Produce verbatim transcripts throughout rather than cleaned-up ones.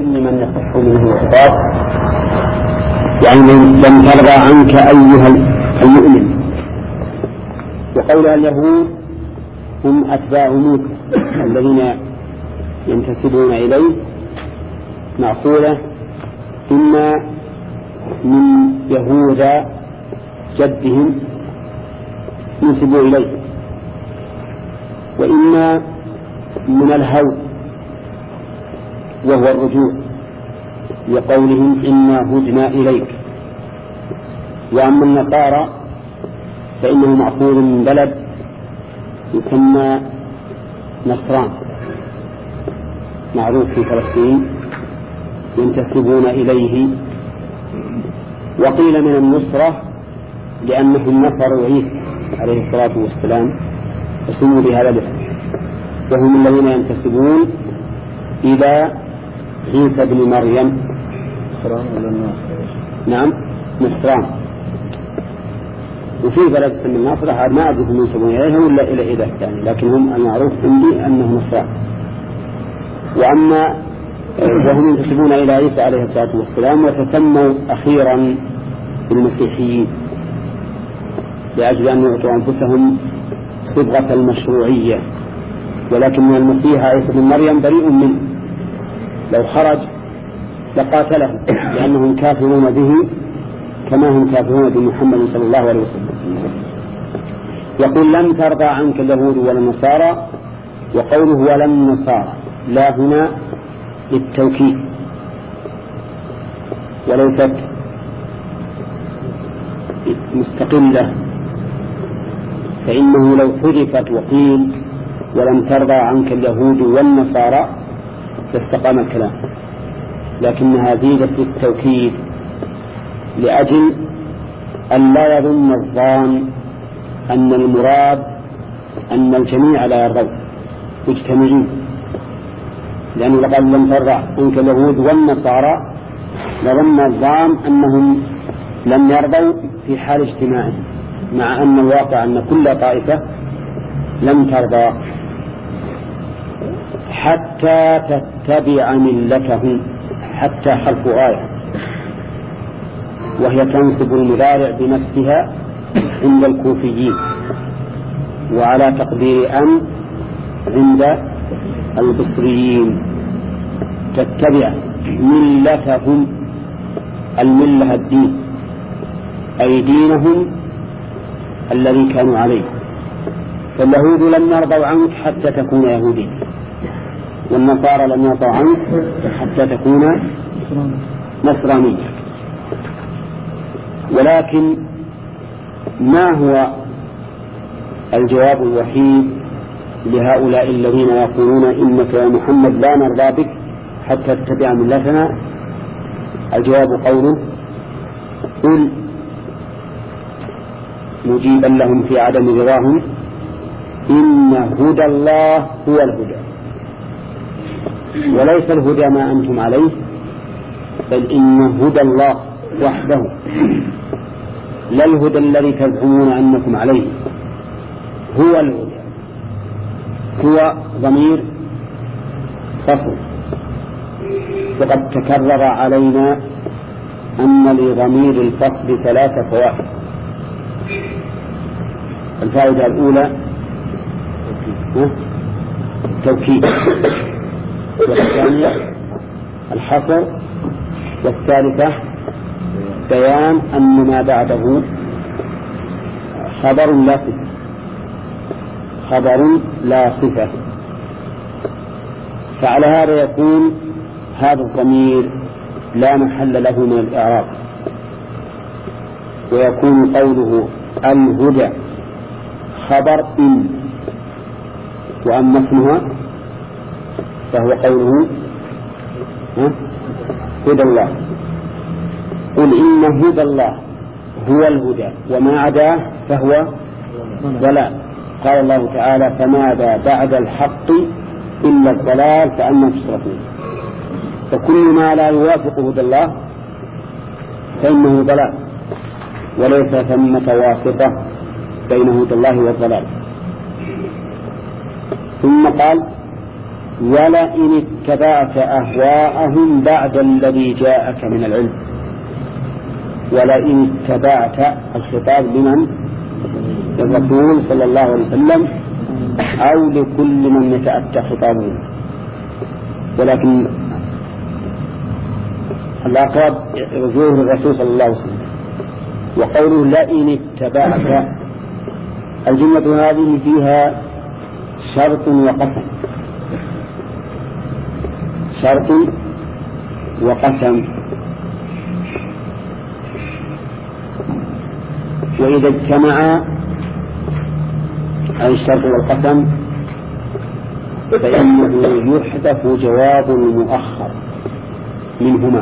ممن يصح منه الخطاب، يعني لم ترضى عنك أيها المؤمن. وقولها اليهود هم أتباع موسى الذين ينتسبون إليه مأخوذة إما من يهوذا جدهم ينسبوا إليه، وإما من الهوى وهو الرجوع لقولهم إنا هدنا إليك. وأما النصارى فإنه مأخوذ من بلد يسمى نصران معروف في فلسطين ينتسبون إليه. وقيل من النصرة لأنهم نصروا عيسى عليه الصلاة والسلام فسموا بهذا الاسم، وهم الذين ينتسبون إلى عيسى بن مريم. نعم نصران. وفي بلد اسم الناصرة ما أدري هم ينسبون إليها ولا إلى إله يعني، لكن هم المعروف عندي أنه نصران. وأما وهم ينتسبون إلى عيسى عليه الصلاة والسلام وتسموا أخيرا بالمسيحيين لأجل أن يعطوا أنفسهم صبغة المشروعية، ولكن المسيح عيسى بن مريم بريء منه، لو خرج لقاتله لأنهم كافرون به كما هم كافرون بمحمد صلى الله عليه وسلم. يقول لن ترضى عنك اليهود ولا النصارى، وقوله ولا النصارى لا هنا للتوكيد وليست مستقلة، فإنه لو حذفت وقيل ولم ترضى عنك اليهود والنصارى لاستقام الكلام، لكنها زيدت للتوكيد لأجل أن لا يظن الظان أن المراد أن الجميع لا يرضون مجتمعين، لأنه لقد لم ترضى عنك اليهود والنصارى لظن الظان أنهم لم يرضوا في حال اجتماعهم، مع أن الواقع أن كل طائفة لم ترضى حتى تتبع ملتهم. حتى حرف آية وهي تنصب المضارع بنفسها عند الكوفيين، وعلى تقدير أن عند البصريين. تتبع ملتهم، الملة الدين أي دينهم الذي كانوا عليه. فاليهود لم يرضوا عنك حتى تكون يهودي، والنصارى لم يرضوا عنك حتى تكون نصراني. ولكن ما هو الجواب الوحيد لهؤلاء الذين يقولون إنك يا محمد لا نرضى بك حتى تتبع ملتنا؟ الجواب قوله قل مجيبا لهم في عدم رضاهم إن هدى الله هو الهدى، وليس الهدى ما أنتم عليه، بل إن هدى الله وحده، لا الهدى الذي تزعمون أنكم عليه، هو الهدى. هو ضمير فصل، وقد تكرر علينا أن لضمير الفصل ثلاثة فوائد. الفائدة الأولى التوكيد، والثانية الحصر، والثالثة بيان أن ما بعده خبر لا صفة خبر لا صفة فعلى هذا يكون هذا الضمير لا محل له من الإعراب، ويكون قوله الهدى خبر إن، وأما اسمها فهو قوله هدى الله. قل إن هدى الله هو الهدى وما عداه فهو ضلال. قال الله تعالى فماذا بعد الحق إلا الضلال فأنا تصرفون. فكل ما لا يوافق هدى الله فإنه ضلال، وليس ثمة واسطة بين هدى الله والضلال. ثم قال ولئن اتبعت أهواءهم بعد الذي جاءك من العلم. ولئن اتبعت الخطاب لمن؟ للرسول صلى الله عليه وسلم أو لكل من يتأتى خطابه، ولكن الأقرب رجوع الرسول صلى الله عليه وسلم. وقوله لئن اتبعت، الجملة هذه فيها شرط وقسم، شرط وقسم. وإذا اجتمعا أي الشرط والقسم فإنه يحذف جواب المؤخر منهما.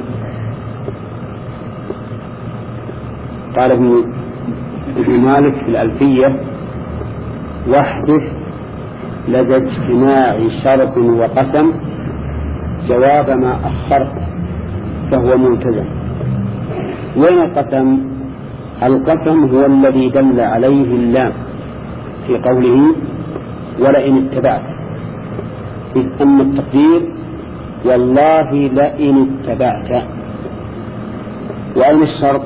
قال ابن مالك في الألفية: واحذف لدى اجتماع شرط وقسم جواب ما أخرت فهو ملتزم. وين القسم؟ القسم هو الذي دل عليه اللام في قوله ولئن اتبعت، إذ أن التقدير والله لئن اتبعت. وأين الشرط؟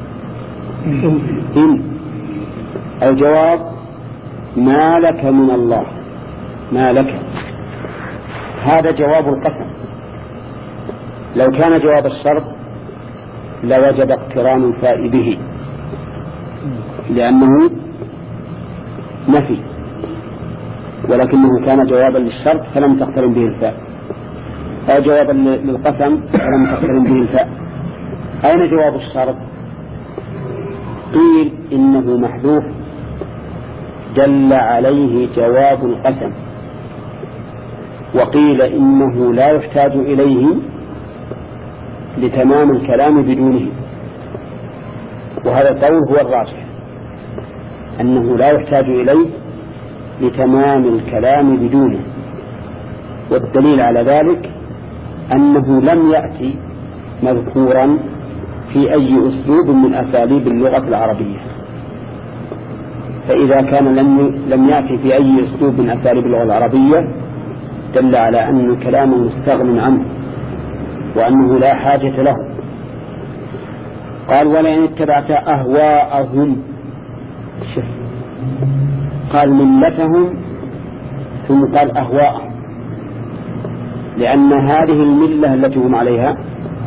إن الجواب ما لك من الله، ما لك، هذا جواب القسم. لو كان جواب الشرط لوجب اقتران الفاء به لأنه نفي، ولكنه كان جوابا للشرط فلم تقترن به الفاء، أو جوابا للقسم فلم تقترن به الفاء. أين جواب الشرط؟ قيل إنه محذوف دل عليه جواب القسم، وقيل إنه لا يحتاج إليه لتمام الكلام بدونه. وهذا القول هو الراجح، أنه لا يحتاج إليه لتمام الكلام بدونه. والدليل على ذلك أنه لم يأتي مذكورا في أي أسلوب من أساليب اللغة العربية، فإذا كان لم لم يأتي في أي أسلوب من أساليب اللغة العربية دل على أن الكلام مستغن عنه وأنه لا حاجة له. قال ولئن اتبعت أهواءهم، قال ملتهم ثم قال أهواءهم، لأن هذه الملة التي هم عليها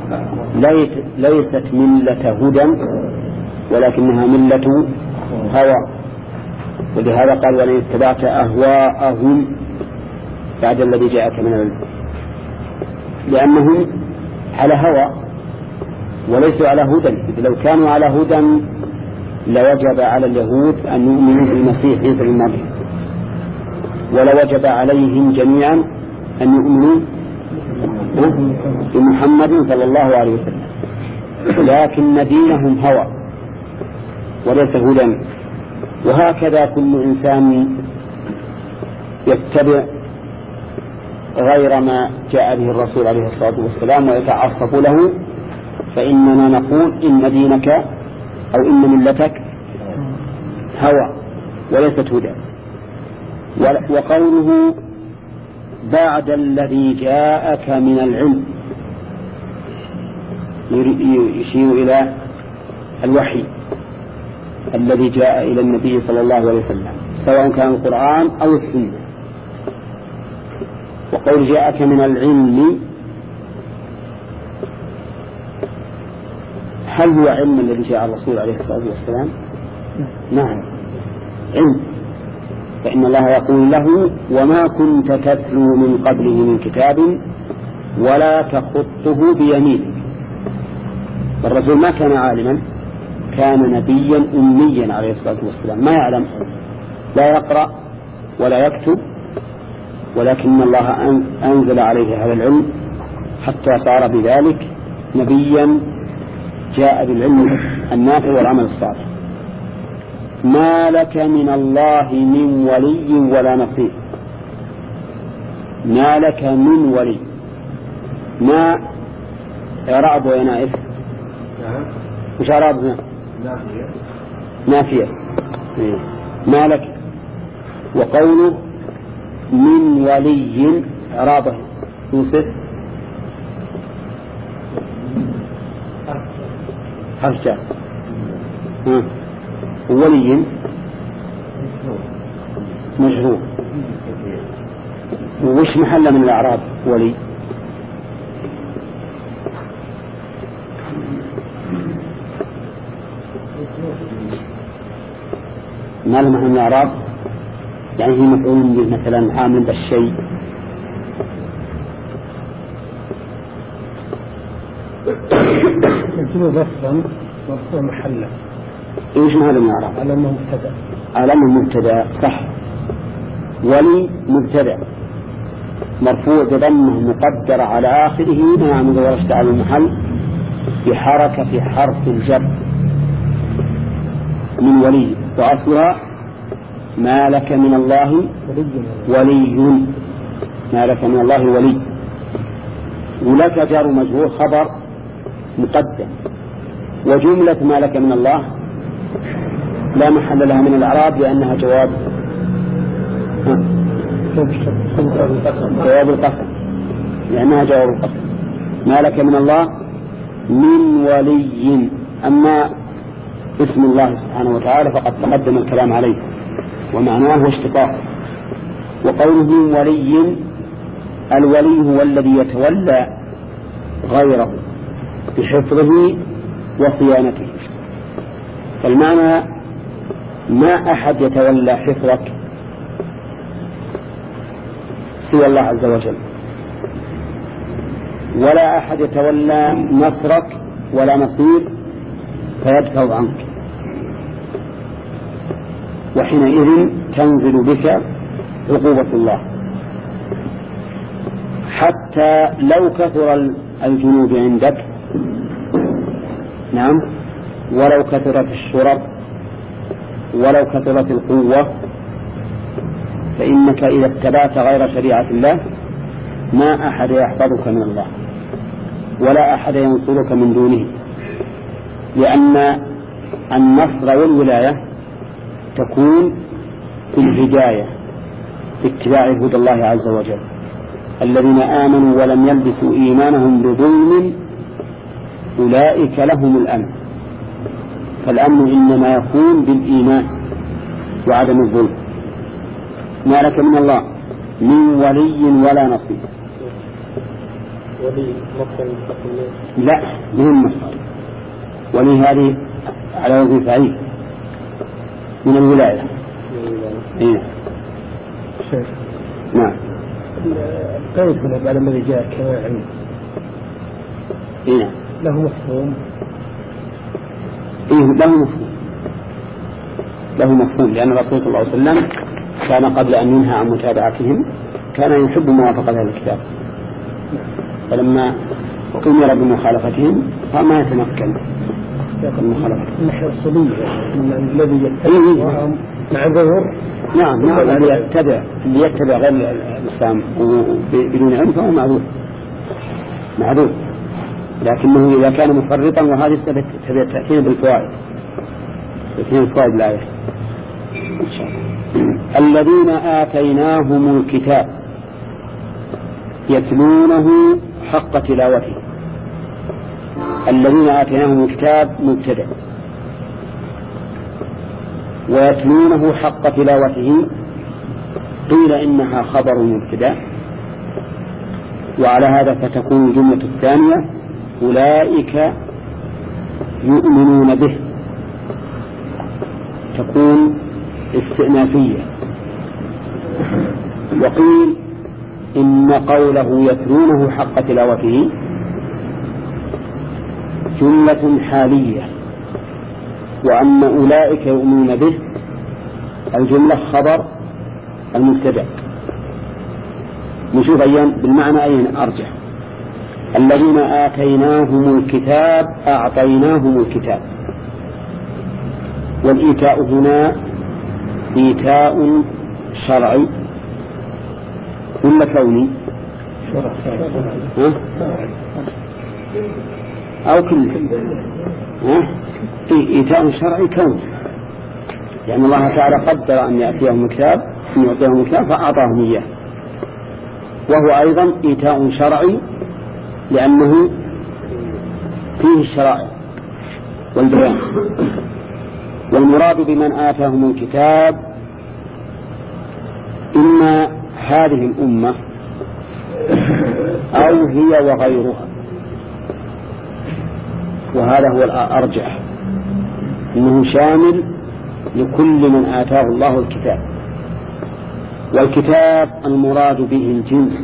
ليست ملة هدى ولكنها ملة هوى. ولهذا قال ولئن اتبعت أهواءهم بعد الذي جاءك من العلم، لأنهم على هوى وليسوا على هدى. لو كانوا على هدى لوجب على اليهود أن يؤمنوا بالمسيح عيسى بن مريم، ولوجب عليهم جميعا أن يؤمنوا بمحمد صلى الله عليه وسلم، لكن دينهم هوى وليس هدى. وهكذا كل إنسان يتبع غير ما جاء به الرسول عليه الصلاة والسلام ويتعصب له، فإننا نقول إن دينك أو إن ملتك هوى وليست هدى. وقوله بعد الذي جاءك من العلم يشير إلى الوحي الذي جاء إلى النبي صلى الله عليه وسلم سواء كان القرآن أو السنة. وقول جاءك من العلم، هل هو علم الذي جاء الرسول عليه الصلاة والسلام؟ نعم علم، فإن الله يقول له وما كنت تتلو من قبله من كتاب ولا تخطه بيمينك. الرسول ما كان عالما، كان نبيا أميا عليه الصلاة والسلام، ما يعلم، لا يقرأ ولا يكتب، ولكن الله أنزل عليه هذا العلم حتى صار بذلك نبيا جاء بالعلم النافع والعمل الصالح. ما لك من الله من ولي ولا نصير. ما لك من ولي، ما إعراب ونائف، وش إعرابها؟ نافية. ما لك. وقوله من ولي إعرابه يوسف؟ حرف جر. ها ولي مجرور. وش محل من الأعراب ولي؟ ما له محل من الأعراب؟ يعني هي مفعول مثلا عامل بالشيء. يمكنه ضفا مرفوع محله. ايش محل من الأعراب؟ على انه مبتدا. على انه مبتدا صح. ولي مبتدا مرفوع بضمه مقدر على آخره منع من ظهور اشتعال المحل بحركة في حرف الجر من ولي، وأصلها ما لك من الله ولي. ما لك من الله ولي. ولك جار مجرور خبر مقدم. وجملة ما لك من الله لا محل لها من الإعراب لأنها جواب جواب القسم، لأنها جواب القسم. ما لك من الله من ولي. أما اسم الله سبحانه وتعالى فقد تقدم الكلام عليه ومعناه اشتقاق. وقوله من ولي، الولي هو الذي يتولى غيره بحفظه وصيانته. فالمعنى ما أحد يتولى حفظك سوى الله عز وجل، ولا أحد يتولى نصرك ولا نصير فيدفع عنك، وحينئذ تنزل بك عقوبة الله. حتى لو كثر الجنود عندك، نعم، ولو كثرت الشرط، ولو كثرت القوة، فإنك إذا اتبعت غير شريعة الله ما أحد يحفظك من الله ولا أحد ينصرك من دونه، لأن النصر والولاية تكون في الهداية باتباع هدى الله عز وجل. الذين آمنوا ولم يلبسوا إيمانهم بظلم أولئك لهم الأمن. فالأمن إنما يكون بالإيمان وعدم الظلم. ما لك من الله من ولي ولا نصير. ولي لا من مصدر ولي هذه على وزن فعيل من الولاية. إيه. نعم. القيد هنا بعد ما جاء كواعي إيه. له مفهوم. إيه له مفهوم له مفهوم لأن الرسول صلى الله عليه وسلم كان قبل أن ينهى عن متابعتهم كان يحب موافقة هذا الكتاب، فلما أمر بمخالفتهم فما يتمكن من مخالفتهم. الناحية الصلية الذي يتبعهم مع ظهور. نعم نعم الذي يتبع اللي يتبع غير الإسلام بدون علم فهو معذور معذور، لكنه إذا كان مفرطا، وهذه تأتينا بالفوائد تأتينا بالفوائد الآية إن شاء الله. الذين آتيناهم الكتاب يتلونه حق تلاوته. الذين آتيناهم الكتاب مبتدأ، ويتلونه حق تلاوته قيل إنها خبر مبتدأ، وعلى هذا فتكون الجملة الثانية أولئك يؤمنون به، تكون استئنافية. وقيل إن قوله يتلونه حق تلاوته جملة حالية، وأن أولئك يؤمنون به الجملة خبر المبتدأ. نشوف أيام بالمعنى أين أرجح. الذين آتيناهم الكتاب أعطيناهم الكتاب، والإيتاء هنا إيتاء شرعي ولا كوني أو كل إيتاء شرعي كوني، لأن الله تعالى قدر أن يأتيهم الكتاب أن يعطيهم الكتاب فأعطاهم إياه. وهو أيضا إيتاء شرعي لأنه فيه الشرائع والبيان. والمراد بمن آتاهم الكتاب إما هذه الأمة أو هي وغيرها، وهذا هو الأرجح، إنه شامل لكل من آتاه الله الكتاب. والكتاب المراد به الجنس،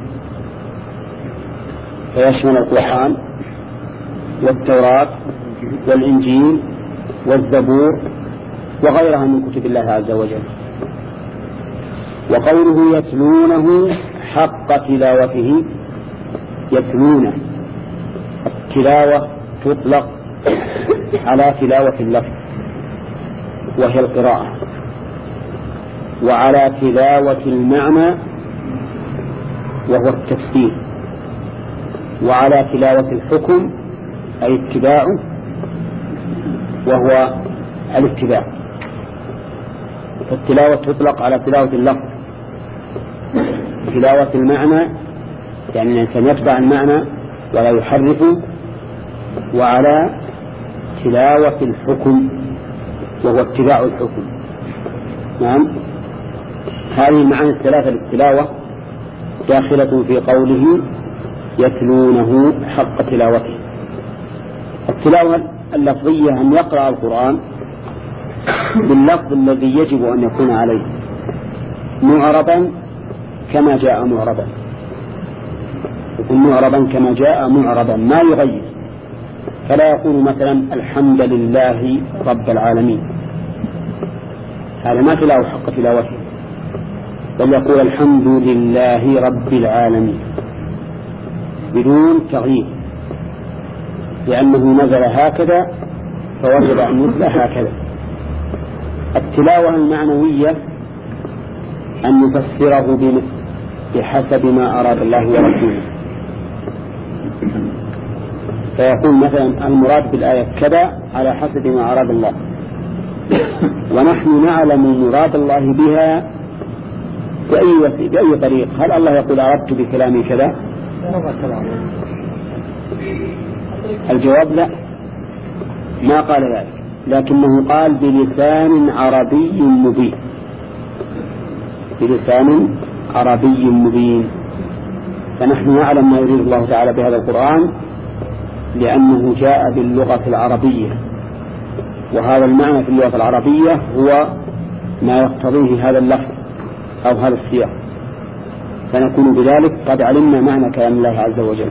فيشمل القرآن والتوراة والإنجيل والزبور وغيرها من كتب الله عز وجل. وقوله يتلونه حق تلاوته، يتلونه، التلاوة تطلق على تلاوة اللفظ وهي القراءة، وعلى تلاوة المعنى وهو التفسير، وعلى تلاوة الحكم أي اتباعه وهو الاتباع. فالتلاوة تطلق على تلاوة اللفظ، تلاوة المعنى يعني الإنسان يتبع المعنى ولا يحرفه، وعلى تلاوة الحكم وهو اتباع الحكم. نعم، هذه المعاني الثلاثة للتلاوة داخلة في قوله يتلونه حق تلاوته. التلاوة اللفظية أن يقرأ القرآن باللفظ الذي يجب أن يكون عليه، معربا كما جاء معربا، يكون معربا كما جاء معربا ما يغير، فلا يقول مثلا الحمد لله رب العالمين، هذا ما تلاوة حق تلاوته، بل يقول الحمد لله رب العالمين بدون تغيير، لأنه نزل هكذا فوجب أن ينزل هكذا. التلاوة المعنوية أن يفسره بحسب ما أراد الله ورسوله، فيقول مثلا المراد بالآية كذا على حسب ما أراد الله، ونحن نعلم مراد الله بها بأي, بأي طريق. هل الله يقول أردت بكلامي كذا؟ الجواب لا، ما قال ذلك، لكنه قال بلسان عربي مبين، بلسان عربي مبين. فنحن نعلم ما يريد الله تعالى بهذا القرآن لأنه جاء باللغة العربية، وهذا المعنى في اللغة العربية هو ما يقتضيه هذا اللفظ أو هذا السياق، فنكون بذلك قد علمنا معنى كلام الله عز وجل.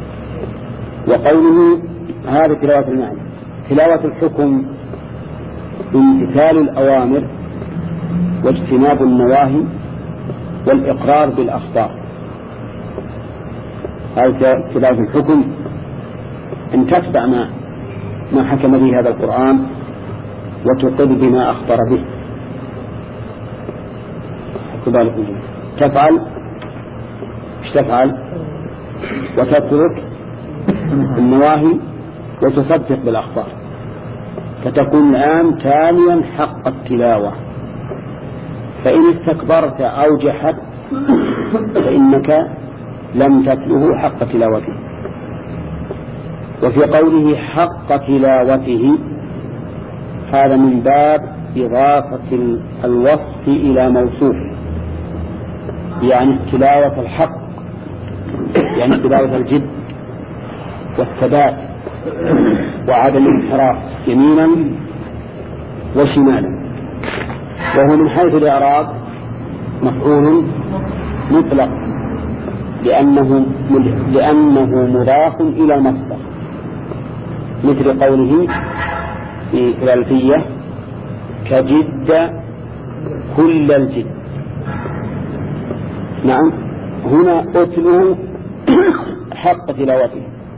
وقوله هذا تلاوة المعنى. تلاوة الحكم امتثال الأوامر واجتناب النواهي والإقرار بالأخطاء. هذا تلاوة الحكم أن تتبع ما, ما حكم به هذا القرآن وتقر بما أخبر به، تفعل ايش تفعل وتترك النواهي وتصدق بالأخبار، فتكون الآن تاليا حق التلاوة. فإن استكبرت أو جحدت فإنك لم تتله حق تلاوته. وفي قوله حق تلاوته هذا من باب إضافة الوصف إلى موصوف، يعني تلاوة الحق، يعني تلاوة الجد والثبات وعدم الانحراف يمينا وشمالا. وهو من حيث الإعراب مفعول مطلق لأنه, لأنه مضاف إلى المصدر، مثل قوله في الألفية كجد كل الجد. نعم، هنا أتلوه حق تلاوته،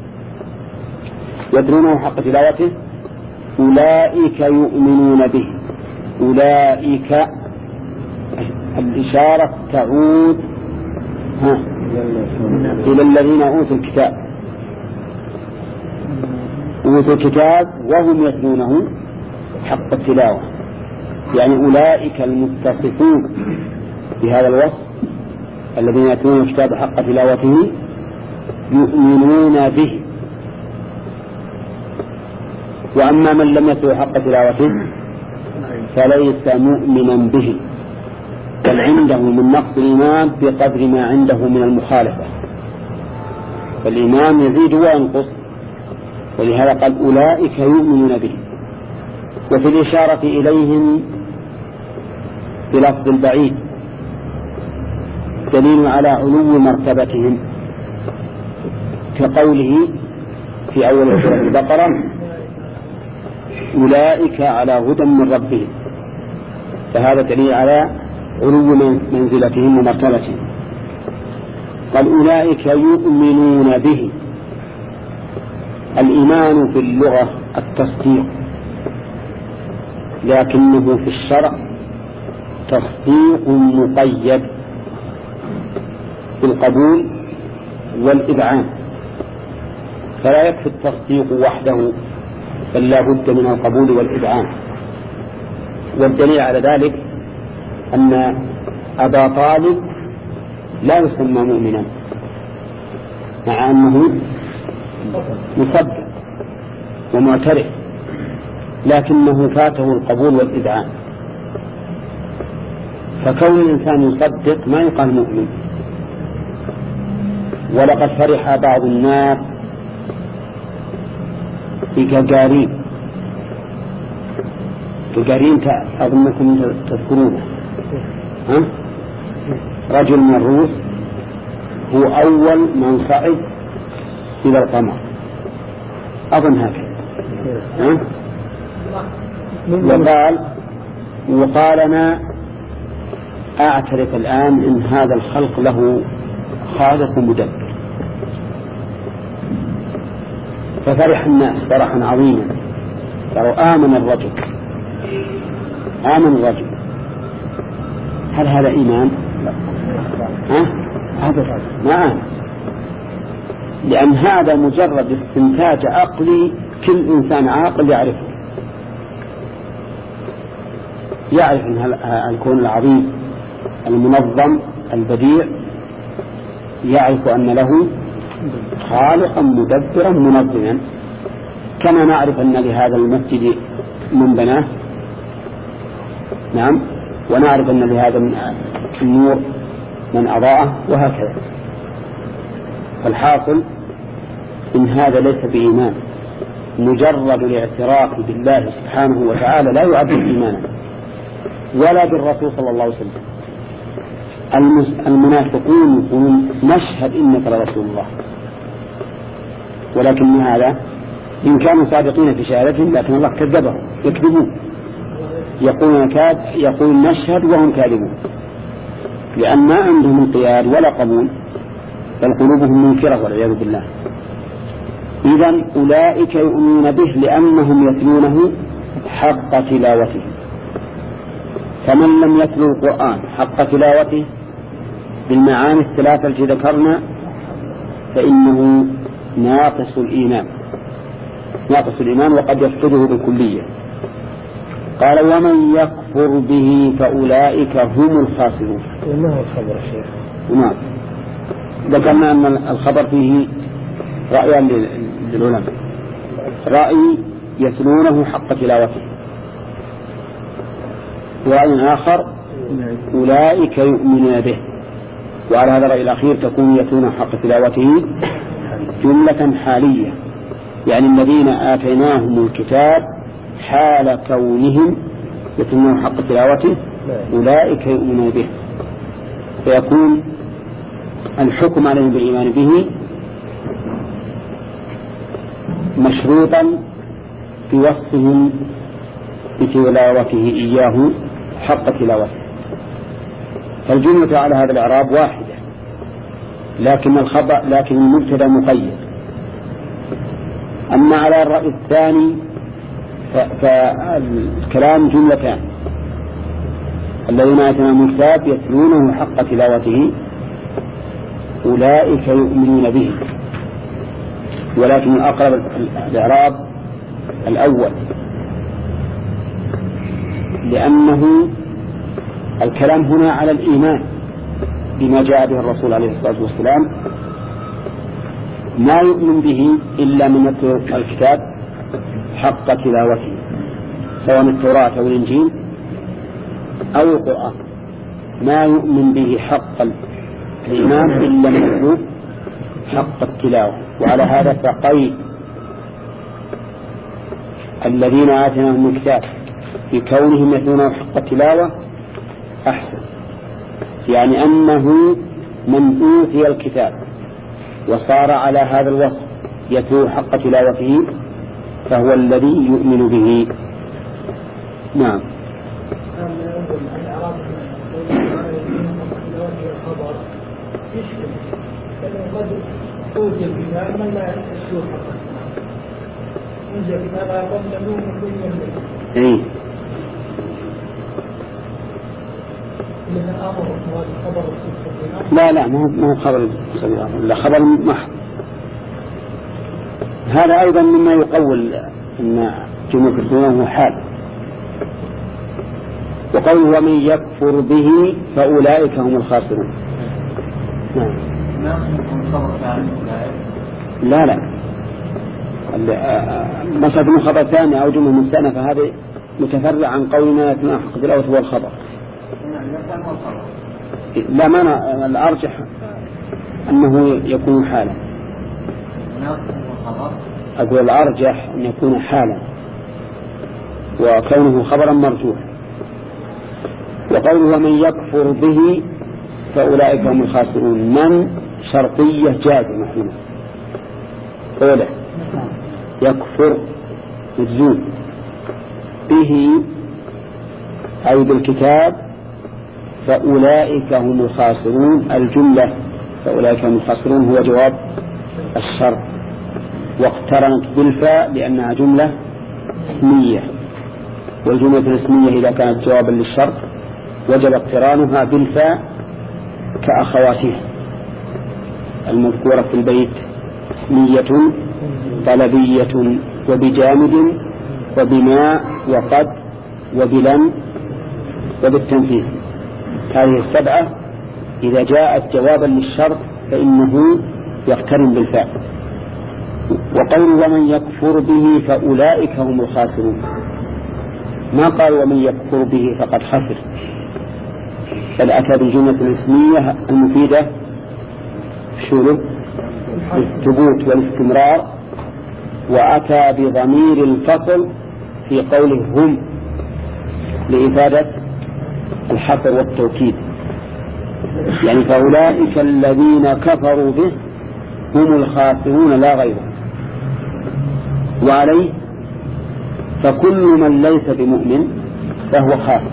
يدرونه حق تلاوته. أولئك يؤمنون به، أولئك الإشارة تعود ها إلى الذين أوتوا الكتاب، أوتوا الكتاب وهم يتلونه حق التلاوة، يعني أولئك المتصفون بهذا الوصف الذين يتلون الكتاب حق تلاوته يؤمنون به. وأما من لم يتلو حق تلاوته فليس مؤمنا به، بل عنده من نقص الإيمان بقدر ما عنده من المخالفة، فالإيمان يزيد وينقص. ولهذا قال أولئك يؤمنون به. وفي الإشارة إليهم بلفظ البعيد دليل على علو مرتبتهم، كقوله في أول سورة البقرة أولئك على هدى من ربهم، فهذا دليل على علو منزلتهم ومرتبتهم. قال أولئك يؤمنون به. الإيمان في اللغة التصديق، لكنه في الشرع تصديق مقيد بالقبول والإذعان، فلا يكفي التصديق وحده، بل لا بد من القبول والإذعان. والدليل على ذلك أن أبا طالب لا يسمى مؤمنا مع أنه مصدق ومعترف، لكنه فاته القبول والإذعان. فكون الإنسان يصدق ما يقال مؤمن. ولقد فرح بعض الناس بجاجارين، جاجارين أظنكم تذكرونه، ها؟ رجل من الروس هو أول من صعد إلى القمر، أظن هكذا، ها؟ وقال وقال أنا أعترف الآن إن هذا الخلق له خالق مدبر. ففرح الناس فرحا عظيما، قالوا آمن الرجل آمن الرجل. هل هذا إيمان؟ ها؟ هذا ما آمن، لأن هذا مجرد استنتاج عقلي كل إنسان عاقل يعرفه، يعرف أن الكون العظيم المنظم البديع يعرف أن له خالقا مدبرا منظما، كما نعرف أن لهذا المسجد من بناه، نعم، ونعرف أن لهذا النور من أضاءه، وهكذا. فالحاصل إن هذا ليس بإيمان، مجرد الاعتراف بالله سبحانه وتعالى لا يعد إيمانا، ولا بالرسول صلى الله عليه وسلم. المنافقون يقولون نشهد إنك لرسول الله، ولكن هذا إن كانوا صادقين في شهادتهم لكن الله كذبهم، يكذبون، يقولون كاد يقول نشهد وهم كاذبون، لأن ما عندهم انقياد ولا قبول، بل قلوبهم منكرة والعياذ بالله. إذن أولئك يؤمنون به لأنهم يتلونه حق تلاوته. فمن لم يتلو القرآن حق تلاوته بالمعاني الثلاثة التي ذكرنا فإنه ناقص الإيمان، ناقص الإيمان وقد يفقده بالكلية. قال ومن يكفر به فأولئك هم الخاسرون. ما هو الخبر الشيخ؟ نعم، ذكرنا أن الخبر فيه رأيان للعلماء، رأي يتلونه حق تلاوته، ورأي آخر أولئك يؤمنون به. وعلى هذا الرأي الأخير تكون يتلون حق تلاوته جملة حالية، يعني الذين آتيناهم الكتاب حال كونهم يتلون حق تلاوته أولئك يؤمنون به، فيكون الحكم عليهم بالإيمان به مشروطا بوصفهم بتلاوته إياه حق تلاوته. فالجملة على هذا الإعراب واحدة، لكن الخبر لكن المبتدا مقيد. أما على الرأي الثاني فالكلام جملتان، الذين آتيناهم الكتاب يتلونه حق تلاوته أولئك يؤمنون به، ولكن الأقرب الإعراب الأول، لأنه الكلام هنا على الإيمان بما جاء به الرسول عليه الصلاة والسلام ما يؤمن به إلا من يتلو الكتاب حق تلاوته، سواء التوراة أو الإنجيل أو القرآن، ما يؤمن به حق الإيمان إلا من يتلو حق التلاوة. وعلى هذا فقيد الذين آتيناهم الكتاب في كونهم يتلون حق التلاوة أحسن، يعني أنه من أوتي الكتاب وصار على هذا الوصف يتلو حق تلاوته فهو الذي يؤمن به. نعم. إيه. لا لا ما هو خبر لا خبر محض. هذا أيضا مما يقول أن جمهور العلماء هو حال. وقوله ومن يكفر به فأولئك هم الخاسرون. نعم. لا لا مصدر من خبر ثاني أو جملة مستأنفة هذا متفرع عن قولنا يتلون حق التلاوة هو الخبر. لا معنى الأرجح أنه يكون حالا. أقول الأرجح أن يكون حالا وكونه خبرا مرجوح. وقوله من يكفر به فأولئك هم الخاسرون من شرطية جازمة هنا أولا يكفر مجزوم به أي بالكتاب فأولئك هم الخاسرون. الجملة فأولئك هم الخاسرون هو جواب الشرط واقترنت بالفاء لأنها جملة اسمية، والجملة الاسمية إذا كانت جوابا للشرط وجب اقترانها بالفاء كأخواتها المذكورة في البيت اسمية طلبية وبجامد وبما وقد وبلم وبالتنفيذ. هذه السبعة إذا جاءت جوابا للشرط فإنه يقترن بالفاء. وقول ومن يكفر به فأولئك هم الخاسرون ما قال ومن يكفر به فقد خسر، بل أتى بالجملة الاسمية المفيدة شنو الثبوت والاستمرار، وأتى بضمير الفصل في قوله هم لإفادة الحصر والتوكيد، يعني فأولئك الذين كفروا به هم الخاسرون لا غيره. وعليه فكل من ليس بمؤمن فهو خاسر.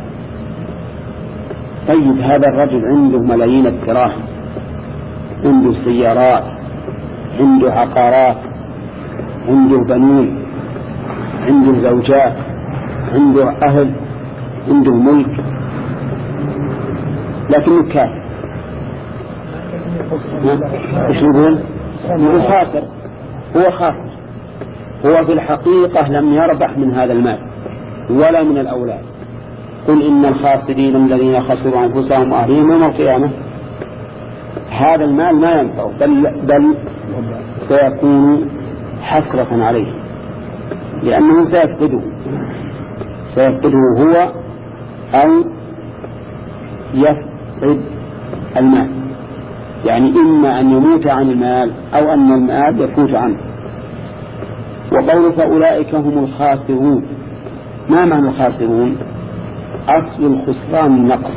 طيب هذا الرجل عنده ملايين الدراهم، عنده سيارات، عنده عقارات، عنده بنون، عنده زوجات، عنده أهل، عنده ملك، لكنه كافر. ايش نقول؟ هو خاسر، هو خاسر، هو في الحقيقة لم يربح من هذا المال ولا من الأولاد. قل إن الخاسرين الذين خسروا أنفسهم وأهليهم يوم القيامة. هذا المال ما ينفع بل, بل سيكون حسرة عليه لأنه سيفقده سيفقده هو أو يفقد المال، يعني إما أن يموت عن المال أو أن المال يفوت عنه. وقول فأولئك هم الخاسرون ما معنى الخاسرون؟ أصل الخسران النقص،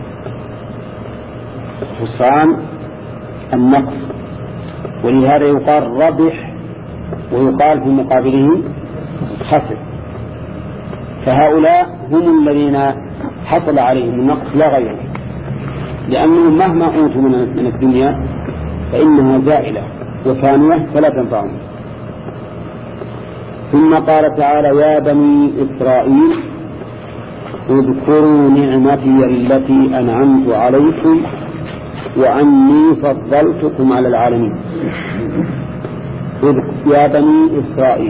خسران النقص، ولهذا يقال ربح ويقال في مقابله خسر. فهؤلاء هم الذين حصل عليهم النقص لا غيره، لأنهم مهما أوتوا من الدنيا فإنها زائلة وفانية فلا تنفعهم. ثم قال تعالى يا بني إسرائيل اذكروا نعمتي التي أنعمت عليكم وأني فضلتكم على العالمين. يا بني إسرائيل،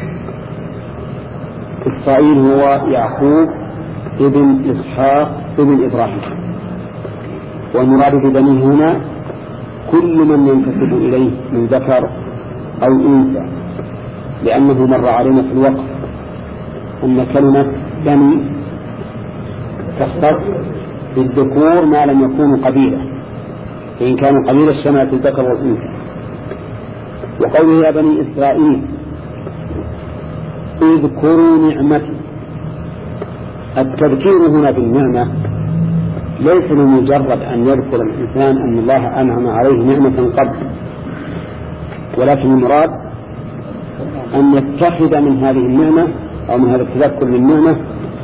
إسرائيل هو يعقوب ابن إسحاق ابن إبراهيم، والمراد ببنيه هنا كل من ينتسب إليه من ذكر أو أنثى، لأنه مر علينا في الوقت أن كلمة بني تختص بالذكور ما لم يكونوا قبيلة، فإن كانوا قبيلة شملت الذكر والأنثى. وقوله يا بني إسرائيل اذكروا نعمتي، التذكير هنا بالنعمة ليس لمجرد أن يذكر الإنسان أن الله أنعم عليه نعمة قبل، ولكن المراد أن يتخذ من هذه النعمة أو من هذا التذكر للنعمة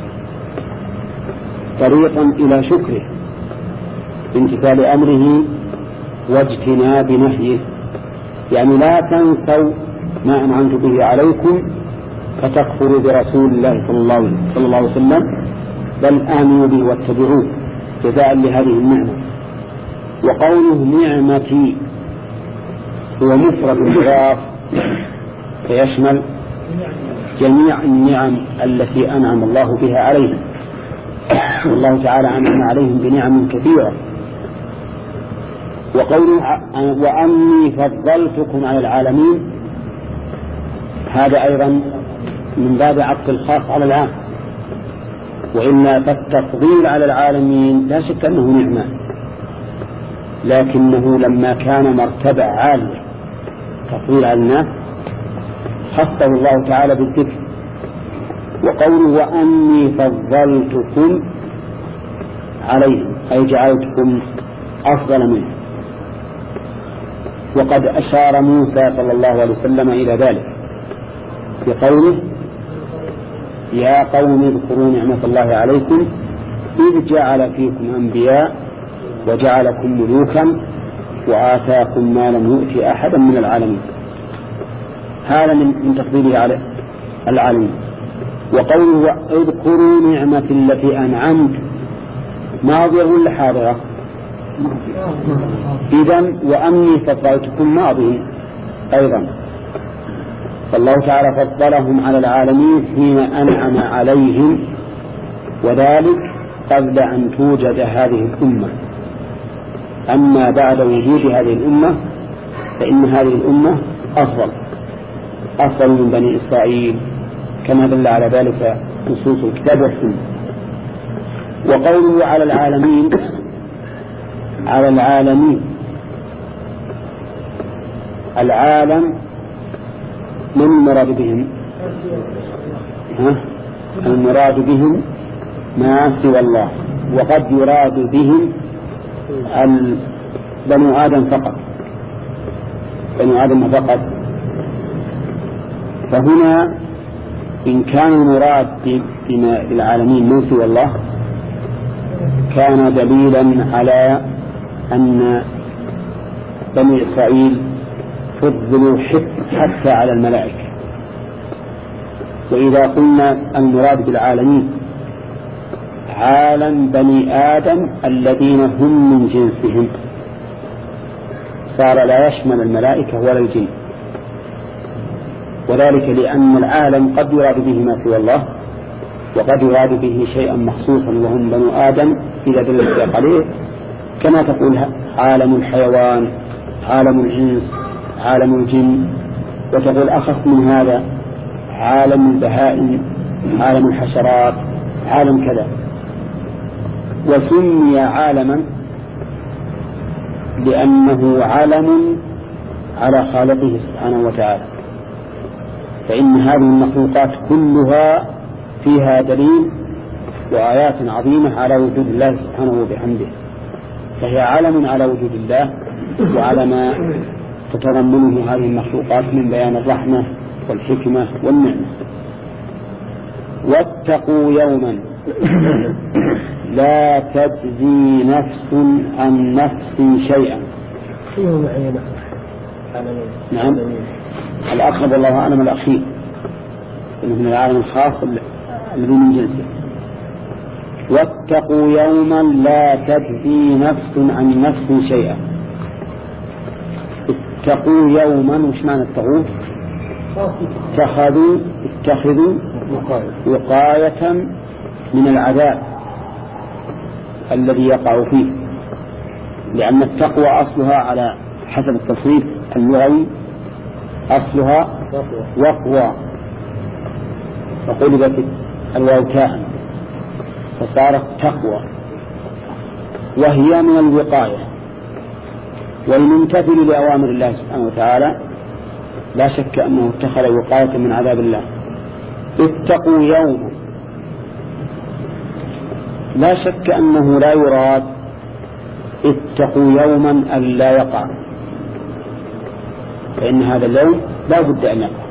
طريقا إلى شكره بامتثال أمره واجتناب نهيه. يعني لا تنسوا ما أنعمت به عليكم فتكفروا برسول الله صلى الله عليه وسلم، بل آمنوا به واتبعوه جزاء لهذه النعمة. وقوله نعمتي هو مفرد مضاف فيشمل جميع النعم التي أنعم الله بها عليهم، والله تعالى أنعم عليهم بنعم كثيرة. وقوله وأني فضلتكم على العالمين، هذا أيضا من باب عطف الخاص على العام، وإلا فالتفضيل على العالمين لا شك أنه نعمة، لكنه لما كان مرتبة عالية تفضيل على الناس خصه الله تعالى بالذكر. وقوله وأني فضلتكم عليهم أي جعلتكم أفضل منه. وقد أشار موسى صلى الله عليه وسلم إلى ذلك بقوله يا قوم اذكروا نعمة الله عليكم إذ جعل فيكم أنبياء وجعلكم ملوكا وآتاكم ما لم يؤت أحدا من العالمين. هذا من تفضيله على العالمين. وقوله اذكروا نعمة التي أنعمت ماضية ولا حاضرة؟ إذن وأني فضلتكم ماضي أيضا، فالله تعالى فضلهم على العالمين حين أنعم عليهم، وذلك قبل أن توجد هذه الأمة. أما بعد وجود هذه الأمة فإن هذه الأمة أفضل أفضل من بني إسرائيل كما دل على ذلك نصوص الكتاب والسنة. وقوله على العالمين على العالمين العالم من المراد بهم؟ ها؟ المراد بهم ما سوى الله، وقد يراد بهم بنو آدم فقط بنو آدم فقط. فهنا إن كان المراد بما العالمين من سوى الله كان دليلا على أن بني إسرائيل فضلوا حتى على الملائكة. وإذا قلنا المراد بالعالمين عالم بني آدم الذين هم من جنسهم صار لا يشمل الملائكة ولا الجن، وذلك لأن العالم قد يراد به ما سوى الله وقد يراد به شيئا مخصوصا وهم بنو آدم إذا دلت عليه، كما تقول عالم الحيوان عالم الإنس عالم الجن، وتقول أخص من هذا عالم البهائم عالم الحشرات عالم كذا. وسمي عالما لأنه علم على خالقه سبحانه وتعالى، فإن هذه المخلوقات كلها فيها دليل وآيات عظيمة على وجود الله سبحانه وبحمده، فهي علم على وجود الله وعلى ما تتضمنه هذه المخلوقات من بيان الرحمة والحكمة والنعمة. واتقوا يوما لا تجزي نفس عن نفس شيئا. نعم الأقرب والله أعلم الأخير إنه من العالم الخاص الذي من جنسه. واتقوا يوما لا تجزي نفس عن نفس شيئا. اتقوا يوما، وش معنى اتقوا؟ اتخذوا اتخذوا وقاية من العذاب الذي يقع فيه، لأن التقوى أصلها على حسب التصريف اللغوي أصلها وقوى، فقلبت الواو تاء فصارت تقوى، وهي من الوقاية. والممتثل لأوامر الله سبحانه وتعالى لا شك أنه اتخذ وقاية من عذاب الله. اتقوا يوما، لا شك أنه لا يراد اتقوا يوما ألا يقع، فإن هذا اليوم لا بد أن يقع،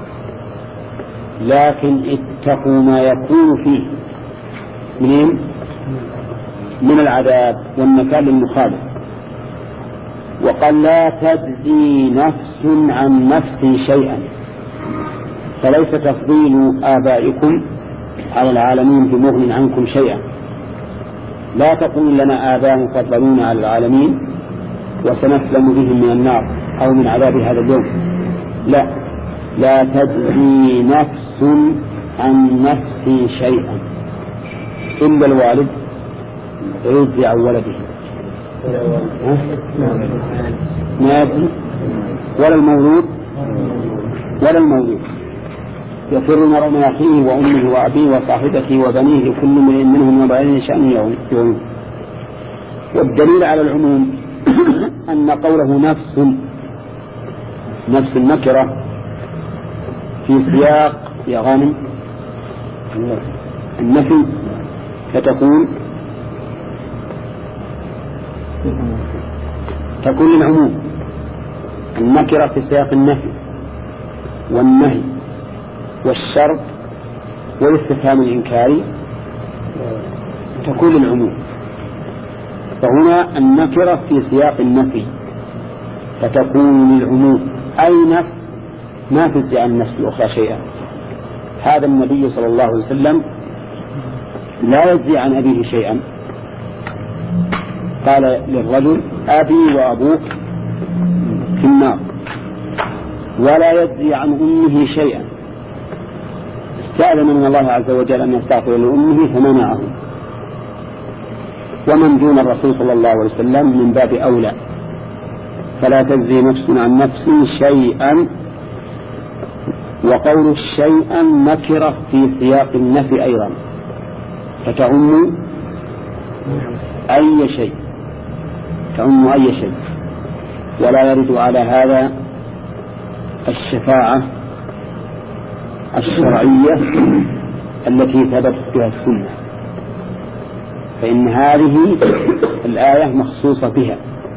لكن اتقوا ما يكون فيه من من العذاب والنكال للمخالف. وقال لا تجزي نفس عن نفس شيئا، فليس تفضيل آبائكم على العالمين بمغن عنكم شيئا. لا تقول لنا آباء فضلون على العالمين وسنسلم بهم من النار أو من عذاب هذا اليوم، لا، لا تجزي نفس عن نفس شيئا إلا الوالد يجزي عن ولده، ما يجزي ولا المولود ولا المولود. يفر المرء من أخيه وأمه وأبيه وصاحبته وبنيه كل من منهم يبين شأنه يوم. والدليل على العموم أن قوله نفس نفس النكرة في سياق يا غانم النفي فتكون تكون للعموم. النكرة في سياق النفي والنهي والشرط والاستفهام الإنكاري تكون للعموم. فهنا النكرة في سياق النفي فتكون للعموم، أي نفس ما تجزي عن النفس الأخرى شيئا. هذا النبي صلى الله عليه وسلم لا يجزي عن أبيه شيئا، قال للرجل أبي وأبوك في النار، ولا يجزي عن أمه شيئا. استأذن من الله عز وجل أن يستغفر لأمه فمنعه، ومن دون الرسول صلى الله عليه وسلم من باب أولى. فلا تجزي نفس عن نفس شيئا، وقول شيئا نكرة في سياق النفي أيضا فتعم أي شيء، تعم أي شيء. ولا يرد على هذا الشفاعة الشرعية التي ثبتت بها السنة، فإن هذه الآية مخصوصة بها.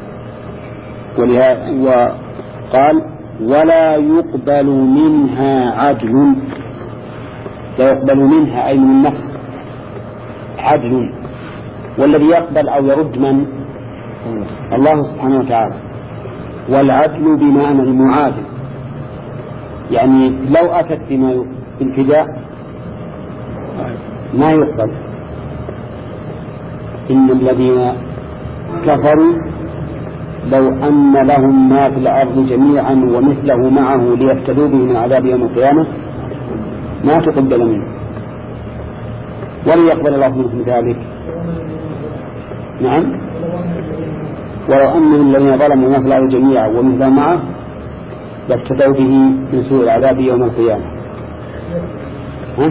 وقال ولا يقبل منها عدل، لا يقبل منها أي من النفس عدل، والذي يقبل أو يرد من الله سبحانه وتعالى. والعدل بمعنى المعادل، يعني لو أتت بما بالفداء ما يقبل. إن الذين كفروا لو أن لهم ما في الأرض جميعا ومثله معه ليفتدوا به من عذاب يوم القيامة ما تقبل منه، ولن يقبل الله منهم ذلك. نعم، ولو أن الذين ظلموا ما في الأرض جميعا ومثله معه لافتدوا به من سوء العذاب يوم القيامة. ها؟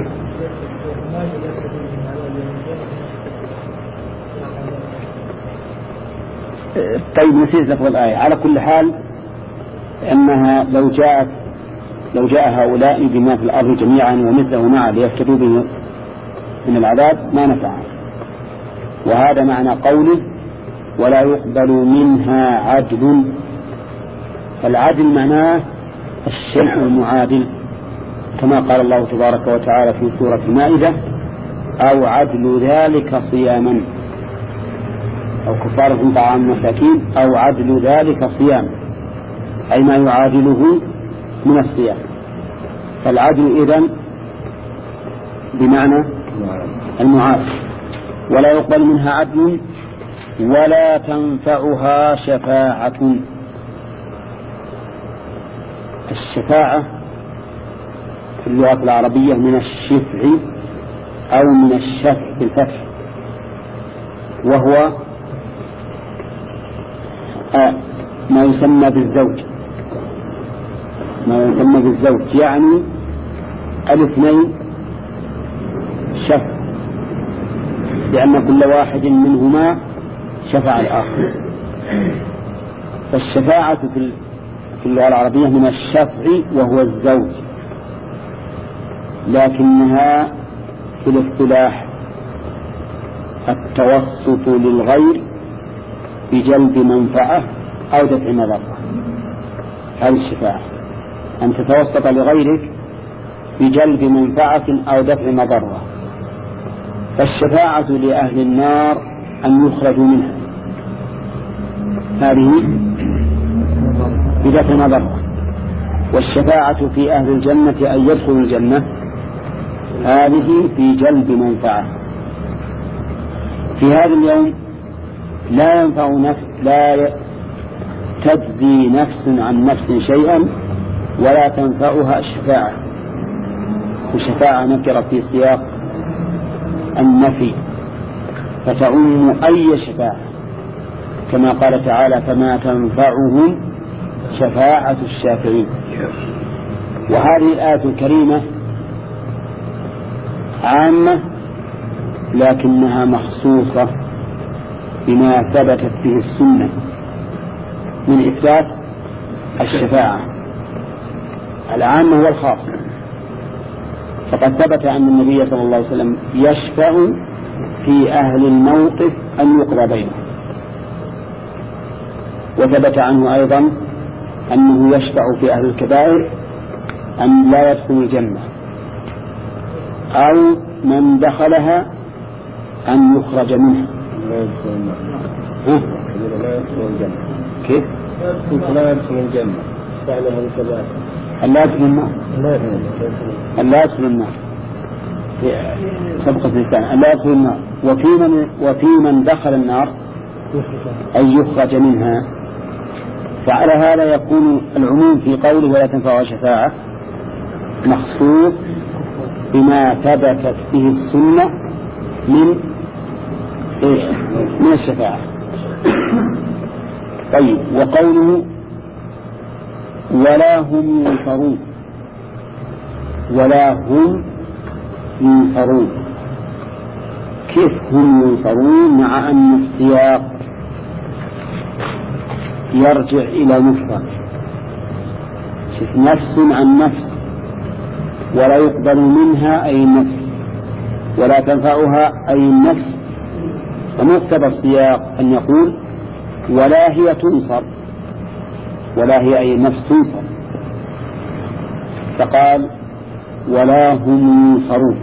طيب نسيت لفظ الآية. على كل حال أنها لو جاءت لو جاء هؤلاء بما في الأرض جميعا ومثله معه ليفتدوا به من العذاب ما نفع. وهذا معنى قوله ولا يقبل منها عدل. فالعدل معناه الشيء المعادل، كما قال الله تبارك وتعالى في سورة المائدة أو عدل ذلك صياما، أو كفارة طعام مساكين، أو عدل ذلك صيام، أي ما يعادله من الصيام. فالعدل إذن بمعنى المعادل. ولا يقبل منها عدل ولا تنفعها شفاعة. الشفاعة في اللغة العربية من الشفع أو من الشفع بالفتح، وهو آه ما يسمى بالزوج، ما يسمى بالزوج يعني الاثنين شفع، لأن كل واحد منهما شفع الآخر. فالشفاعة في اللغة العربية من الشفع وهو الزوج، لكنها في الاصطلاح التوسط للغير بجلب منفعة أو دفع مضرة. هذه الشفاعة أن تتوسط لغيرك بجلب منفعة أو دفع مضرة. فالشفاعة لأهل النار أن يخرجوا منها، هذه بدفع مضرة. والشفاعة في أهل الجنة أن يدخلوا الجنة، هذه في جلب منفعة. في هذا اليوم لا ينفع نفس، لا تجزي نفس عن نفس شيئا ولا تنفعها الشفاعة. الشفاعة نكرة في سياق النفي فتعم أي شفاعة، كما قال تعالى فما تنفعهم شفاعة الشافعين. وهذه الآية الكريمة عامة لكنها مخصوصة بما ثبتت به السنة من إثبات الشفاعة. العام هو الخاص، فقد ثبت أن النبي صلى الله عليه وسلم يشفع في أهل الموقف أن يقضى بينهم، وثبت عنه أيضا أنه يشفع في أهل الكبائر أن لا يدخل الجنة، أو من دخلها أن يخرج منها. ها؟ لا يدخل الجنة. كيف؟ لا يدخل الجنة فعلها الكبائر. لا يدخل النار. لا يدخل النار. سبقة اللسان. لا يدخل النار. وفي من وفي من دخل النار أن يخرج منها. فعلى هذا يكون العموم في قوله ولا تنفع شفاعة مخصوص بما ثبتت به السنة من إيش؟ من الشفاعة. طيب، وقوله ولا هم ينصرون، ولا هم ينصرون، كيف هم ينصرون مع أن السياق يرجع إلى مفرد؟ شوف، نفس عن نفس ولا يقبل منها أي النفس ولا تنفعها أي النفس، ومقتضى السياق أن يقول ولا هي تنصر، ولا هي أي النفس تنصر، فقال ولا هم ينصرون.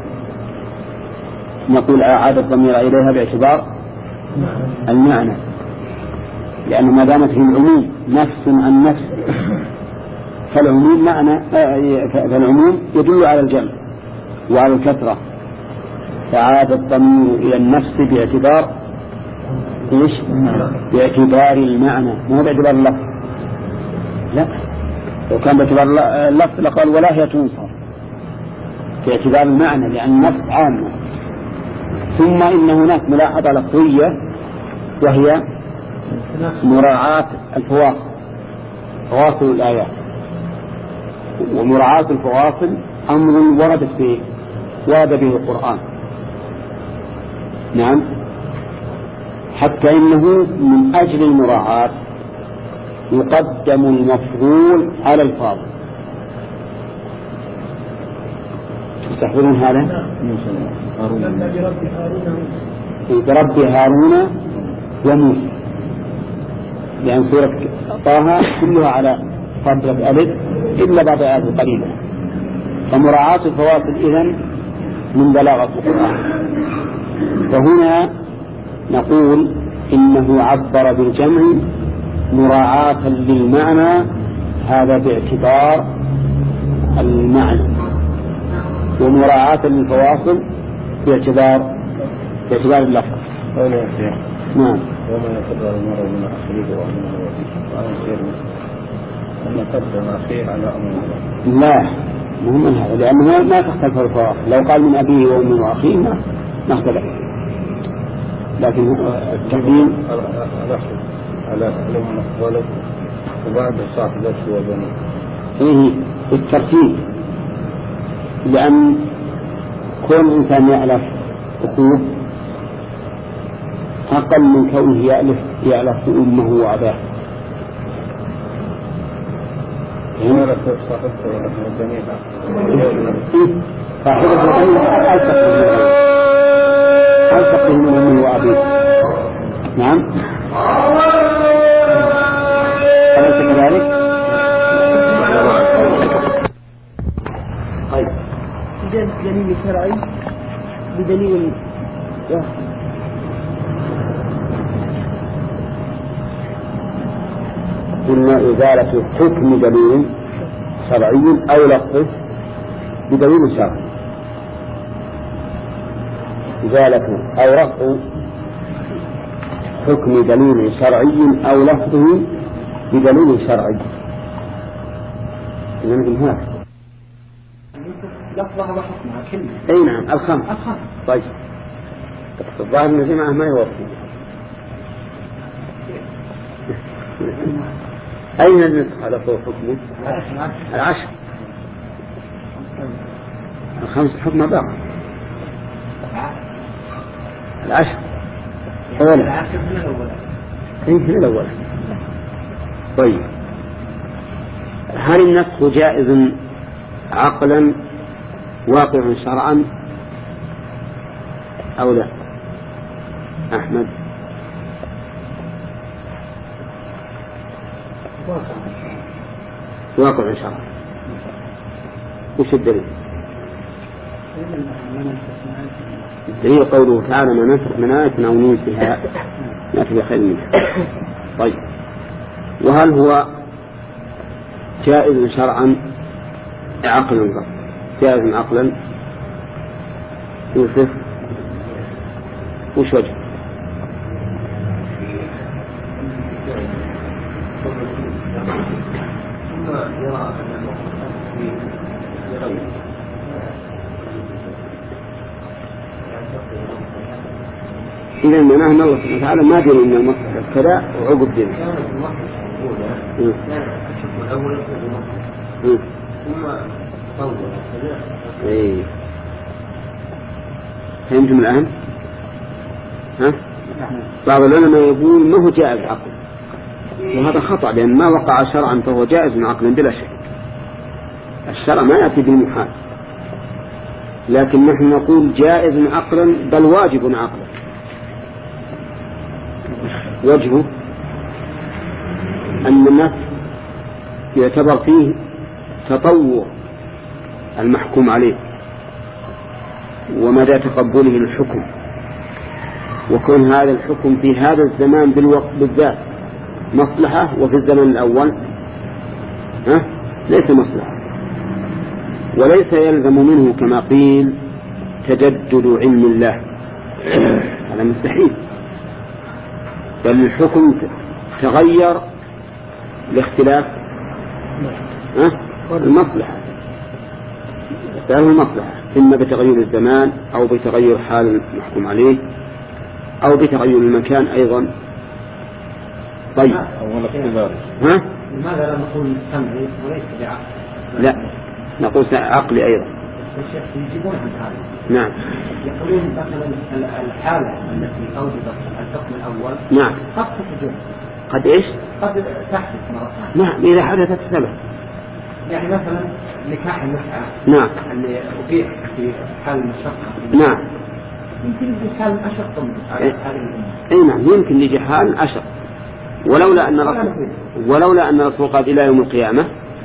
نقول أعاد الضمير إليها باعتبار المعنى، لأنه ما دامت في العموم نفس عن نفس فالعموم معنى فالعموم يدل على الجمع وعلى الكثرة، فعاد الضمير إلى النفس باعتبار إيش؟ باعتبار المعنى مو باعتبار اللفظ. لا، لو كان باعتبار اللفظ لقال ولا هي تنصر، باعتبار المعنى لأن النفس عامة. ثم إن هناك ملاحظة لفظية وهي مراعاة الفواصل، فواصل الآيات، ومراعاة الفواصل أمر ورد فيه ورد به القرآن. نعم، حتى إنه من أجل المراعاة يقدم المفعول على الفاضل. تستحضرون هذا؟ برب هارون وموسى، لأن سورة طه كلها على فترة ألف إلا بعض آيات قليلة. فمراعاة الفواصل إذن من بلاغة القرآن. فهنا نقول إنه عبر بالجمع مراعاة للمعنى، هذا باعتبار المعنى، ومراعاة للفواصل باعتبار باعتبار اللفظ. نعم. وما يقدر المرء من أخيه وأمه وأنا خير أما قدم أخيه على أمه. لا، مهم من هذا، لأنه ما تختلف الفواصل. لو قال من أبيه وأمه وأخيه ما ما اختلف، لكن التقديم على كل من ولد وبعد صاحبته وبنيه. فيه الترتيب، لأن كل إنسان يألف أخوه أقل من كونه يألف يألف أمه وأباه. صاحبته وبنيه صاحبته وبنيه ألصق من أمه وأبيه. نعم، أليس كذلك؟ طيب، دليل شرعي بدليل قلنا إزالة حكم دليل شرعي أو لفظ بدليل شرعي، إزالة أو رفع حكم دليل شرعي أو لفظه بدليل شرعي. نعم هذا لفظها وحكمها كلمة. أي نعم، الخمس. طيب، الظاهر من الجماعة ما يوفي. أين النسخ على طول حكمه؟ العشر. الخمس حكمها باقي. العشر أولا. أي من الأول. طيب، هل النسخ جائز عقلا واقع شرعا أو لا؟ أحمد. واقع شرعا. وش الدليل؟ الدليل قوله تعالى: ما ننسخ من آية أو ننسها نأتي بخير منها. طيب، وهل هو جائز شرعا عقلا؟ جائز عقلا يوسف وش وجه؟ إذا معناه أن الله سبحانه وتعالى ما دري أن المصلحة كذا وعقب دين. إيه، فهمتم الآن؟ ها؟ بعض العلماء يقول ما هو جائز عقل، وهذا خطأ، لأن ما وقع شرعا فهو جائز عقلا بلا شك. الشرع ما يأتي بالمحال، لكن نحن نقول جائز عقلا بل واجب عقلا. وجهه أن النفس يعتبر فيه تطور المحكوم عليه ومدى تقبله الحكم، وكون هذا الحكم في هذا الزمان بالوقت بالذات مصلحة، وفي الزمن الأول ها ليس مصلحة. وليس يلزم منه كما قيل تجدد علم الله، هذا مستحيل، بل الحكم تغير لاختلاف المصلحة، اختلاف المصلحة إما بتغير الزمان أو بتغير حال المحكوم عليه أو بتغير المكان أيضا. طيب، ها؟ لماذا لا نقول سمعي وليس بعقل؟ لا، نقول عقلي أيضا. يجيبون عن هذا. نعم. يقولون مثلا الحالة التي أوجدت الحكم الأول نعم قد تحدث. قد إيش؟ قد تحدث مرة ثانية. نعم، إذا حدثت سبب. يعني مثلا نكاح المتعة. نعم. اللي أبيح في حال المشقة. نعم. يمكن يجي حال أشق من هذه الأمة. أي نعم، يمكن يجي حال أشق، ولولا أن الرسول ولولا أن الرسول قال إلى يوم القيامة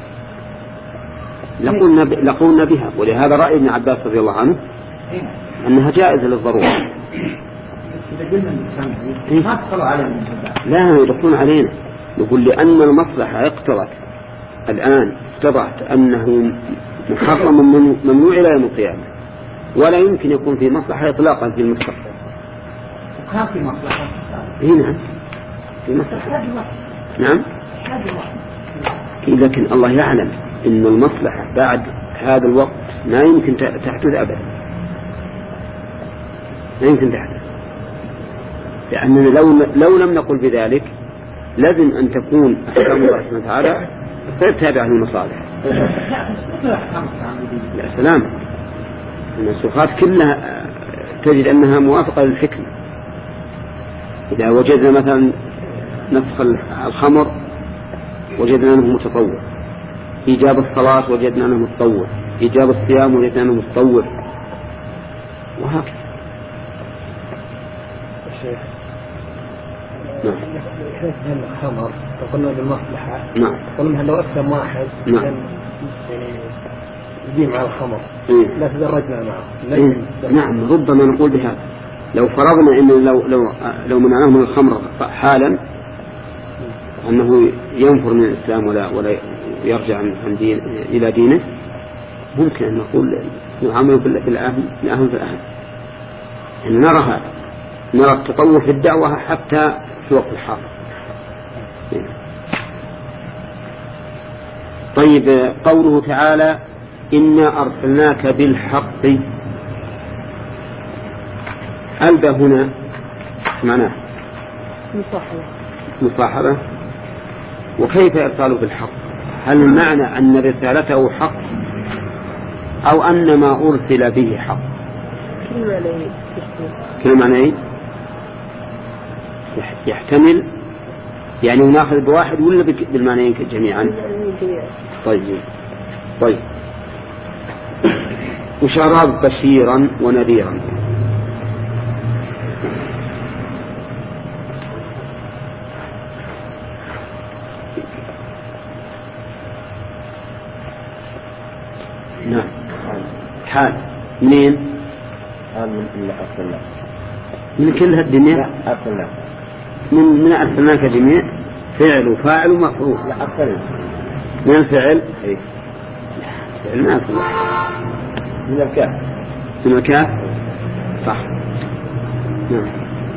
لقلنا ب... لقلنا بها. ولهذا رأي ابن عباس رضي الله عنه أنها جائزة للضرورة. إذا قلنا الإنسان ما تدخلوا علينا. لا يدخلون علينا، نقول لأن المصلحة اقتضت الآن اقتضت أنه محرم ممنوع إلى يوم القيامة، ولا يمكن يكون في مصلحة إطلاقا في المستقبل. كان في مصلحة. هنا في مصلحة. نعم. لكن الله يعلم إن المصلحة بعد هذا الوقت ما يمكن تحدث أبدا، ما يمكن تحدث، لأننا لو لو لم نقل بذلك لازم أن تكون أحكام الله سبحانه وتعالى غير تابعة للمصالح. لا سلام، المنسوخات كلها تجد أنها موافقة للحكمة. إذا وجدنا مثلا نسخ الخمر وجدنا أنه متطور، إيجاب الصلاة وجدنا أنه متطور، إيجاب الصيام وجدنا أنه متطور، وهكذا. الشيخ نعم. كيف هل الخمر قلنا بالمصلحة؟ نعم. قلنا لو أسلم واحد نعم. يعني يجي مع الخمر إيه؟ لا تدرجنا معه. إيه؟ نعم، ربما نقول بهذا لو فرضنا إن لو لو لو منعناه من الخمر حالا أنه ينفر من الإسلام ولا ولا يرجع عن دين إلى دينه، ممكن أن نقول نعامل بالأهل الأهل في الأهل. إن نرى هذا، نرى التطور في الدعوة حتى في وقت الحاضر. طيب، قوله تعالى إنا أرسلناك بالحق، ألبى هنا معناه مصاحبة. مصاحبة. وكيف إرساله بالحق؟ هل المعنى أن رسالته حق أو أن ما أرسل به حق؟ كل معنى يحتمل، يعني ناخذ بواحد ولا بالمعنيين جميعا؟ طيب طيب وشراب بشيرا ونذيرا. نعم، حال منين؟ حال من إلا أرسلناك، من كل هالدنيا. لا أرسلناك من من أرسلناك جميع فعل وفاعل ومفعول. لا أرسلنا من الفعل؟ إيه؟ فعل ما أرسل من الكاف. من الكاف صح. نعم.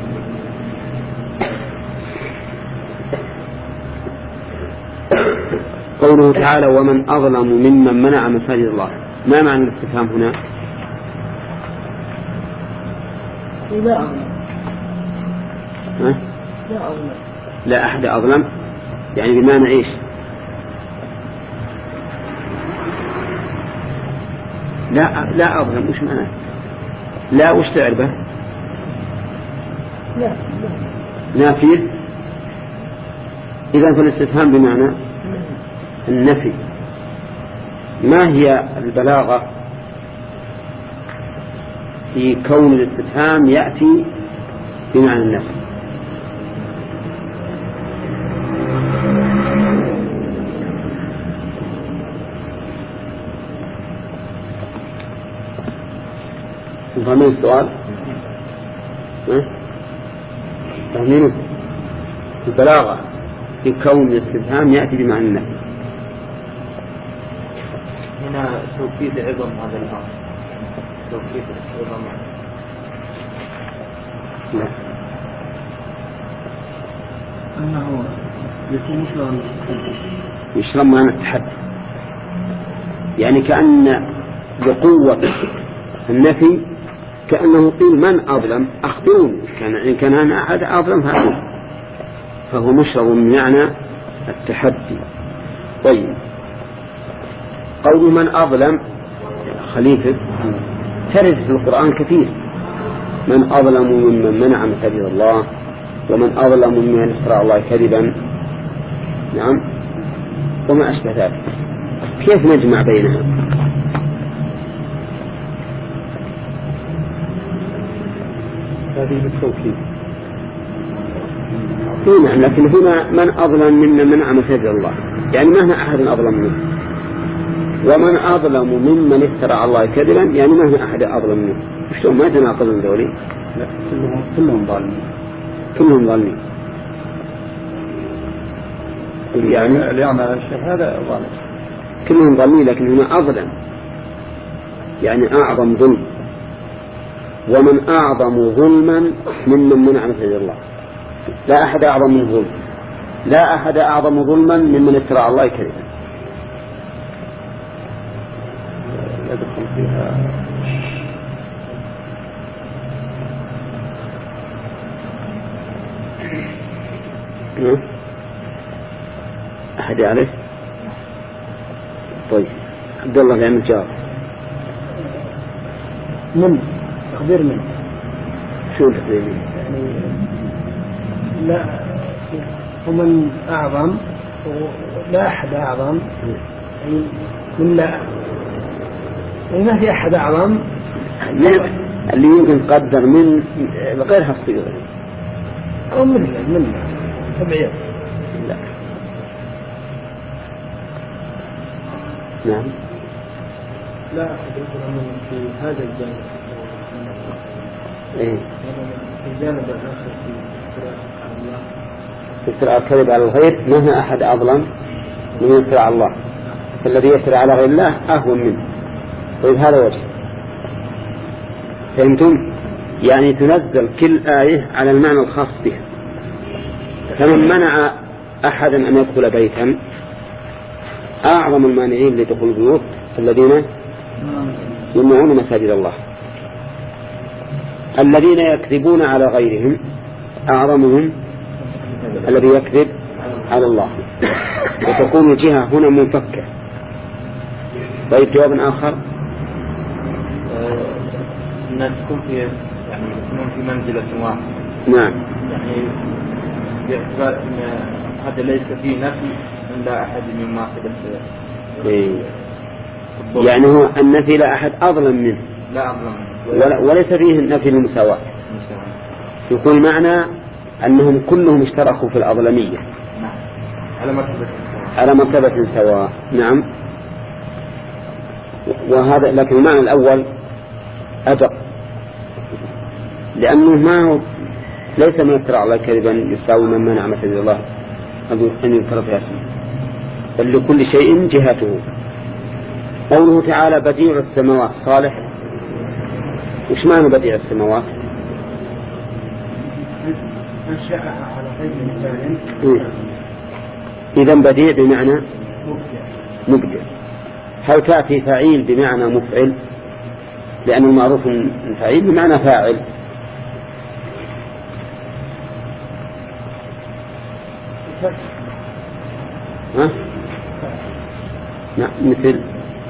قوله تعالى ومن أظلم ممن منع مساجد الله، ما معنى الاستفهام هنا؟ لا أظلم. ها؟ لا أظلم. لا أحد أظلم، يعني بمعنى إيش؟ لا لا أظلم، وش معناه؟ لا وش تعرفه؟ لا نافية. إذا فالاستفهام بمعنى النفي. ما هي البلاغة في كون الاستفهام يأتي بمعنى النفي؟ فهمين السؤال؟ فهمينه؟ البلاغة في كون الاستفهام يأتي بمعنى النفي. هنا توكيد عظم هذا الأمر، توكيد عظم. لا، أنه يكون مثل يشرب معنى التحدي، يعني كأن بقوة النفي كأنه قيل من أظلم أخبروني، كان إن كان أنا أحد أظلم هذا، فهو مشرب من معنى التحدي. طيب، قول من أظلم خليفة ترد في القرآن كثير، من أظلم ممن منع مساجد الله، ومن أظلم ممن افترى على الله كذبا، نعم، وما أشبه ذلك. كيف نجمع بينها؟ هذه بالتوكيد. نعم، لكن هنا من أظلم ممن منع مساجد الله، يعني ما هنا أحد أظلم منه. ومن أظلم ممن افترى على الله كذبا، يعني ما هنا أحد أظلم منه. شلون ما تناقضون ذولي؟ لا، كلهم كلهم ظالمين. كلهم ظالمين. يعني اللي يعمل الشيء هذا ظالم. كلهم ظالمين، لكن هنا أظلم يعني أعظم ظلم. ومن أعظم ظلما ممن منع مساجد الله، لا أحد أعظم من ظلم، لا أحد أعظم ظلما ممن افترى على الله كذبا. يدخل فيها أحد يعرف؟ طيب عبد الله لأن الجار من تقدير من شو تقدير من؟ يعني لا ومن أعظم ولا أحد أعظم يعني من لا يعني ما في أحد أعظم اللي يمكن قدر من غيرها الصيغة أو من من تبعيض لا نعم لا أحد من في هذا الجانب إيه في الجانب الآخر في افتراء الله يفترى الكذب على الغير ما هو أحد أظلم من يفترى على الله فالذي يفترى على غير الله أهون منه. طيب هذا وجه فهمتم؟ يعني تنزل كل آية على المعنى الخاص بها. فمن منع أحدا أن يدخل بيتا أعظم المانعين لدخول البيوت الذين يمنعون مساجد الله. الذين يكذبون على غيرهم أعظمهم الذي يكذب على الله. وتكون الجهة هنا منفكة. طيب جواب آخر الناس تكون في يعني يكونون في منزلة واحدة. نعم يعني باعتبار أن هذا ليس فيه نفي إلا أحد مما حدث. إيه. يعني هو النفي لا أحد أظلم منه لا أظلم ولا وليس فيه النفي المساواة. يقول معنى أنهم كلهم اشتركوا في الأظلمية. نعم على مرتبة على مرتبة سواء. نعم وهذا لكن المعنى الأول أدق لأنه ما هو ليس من افتراء على كذبا يساوي من منع مسجد الله أن يذكر فيها اسمه بل لكل شيء جهته. قوله تعالى بديع السماوات صالح وش معنى بديع السماوات؟ أنشأها على غير مثال. إذن بديع بمعنى مبدع. هل تأتي فعيل بمعنى مفعل لأن المعروف فعيل بمعنى فاعل؟ ها؟ نعم مثل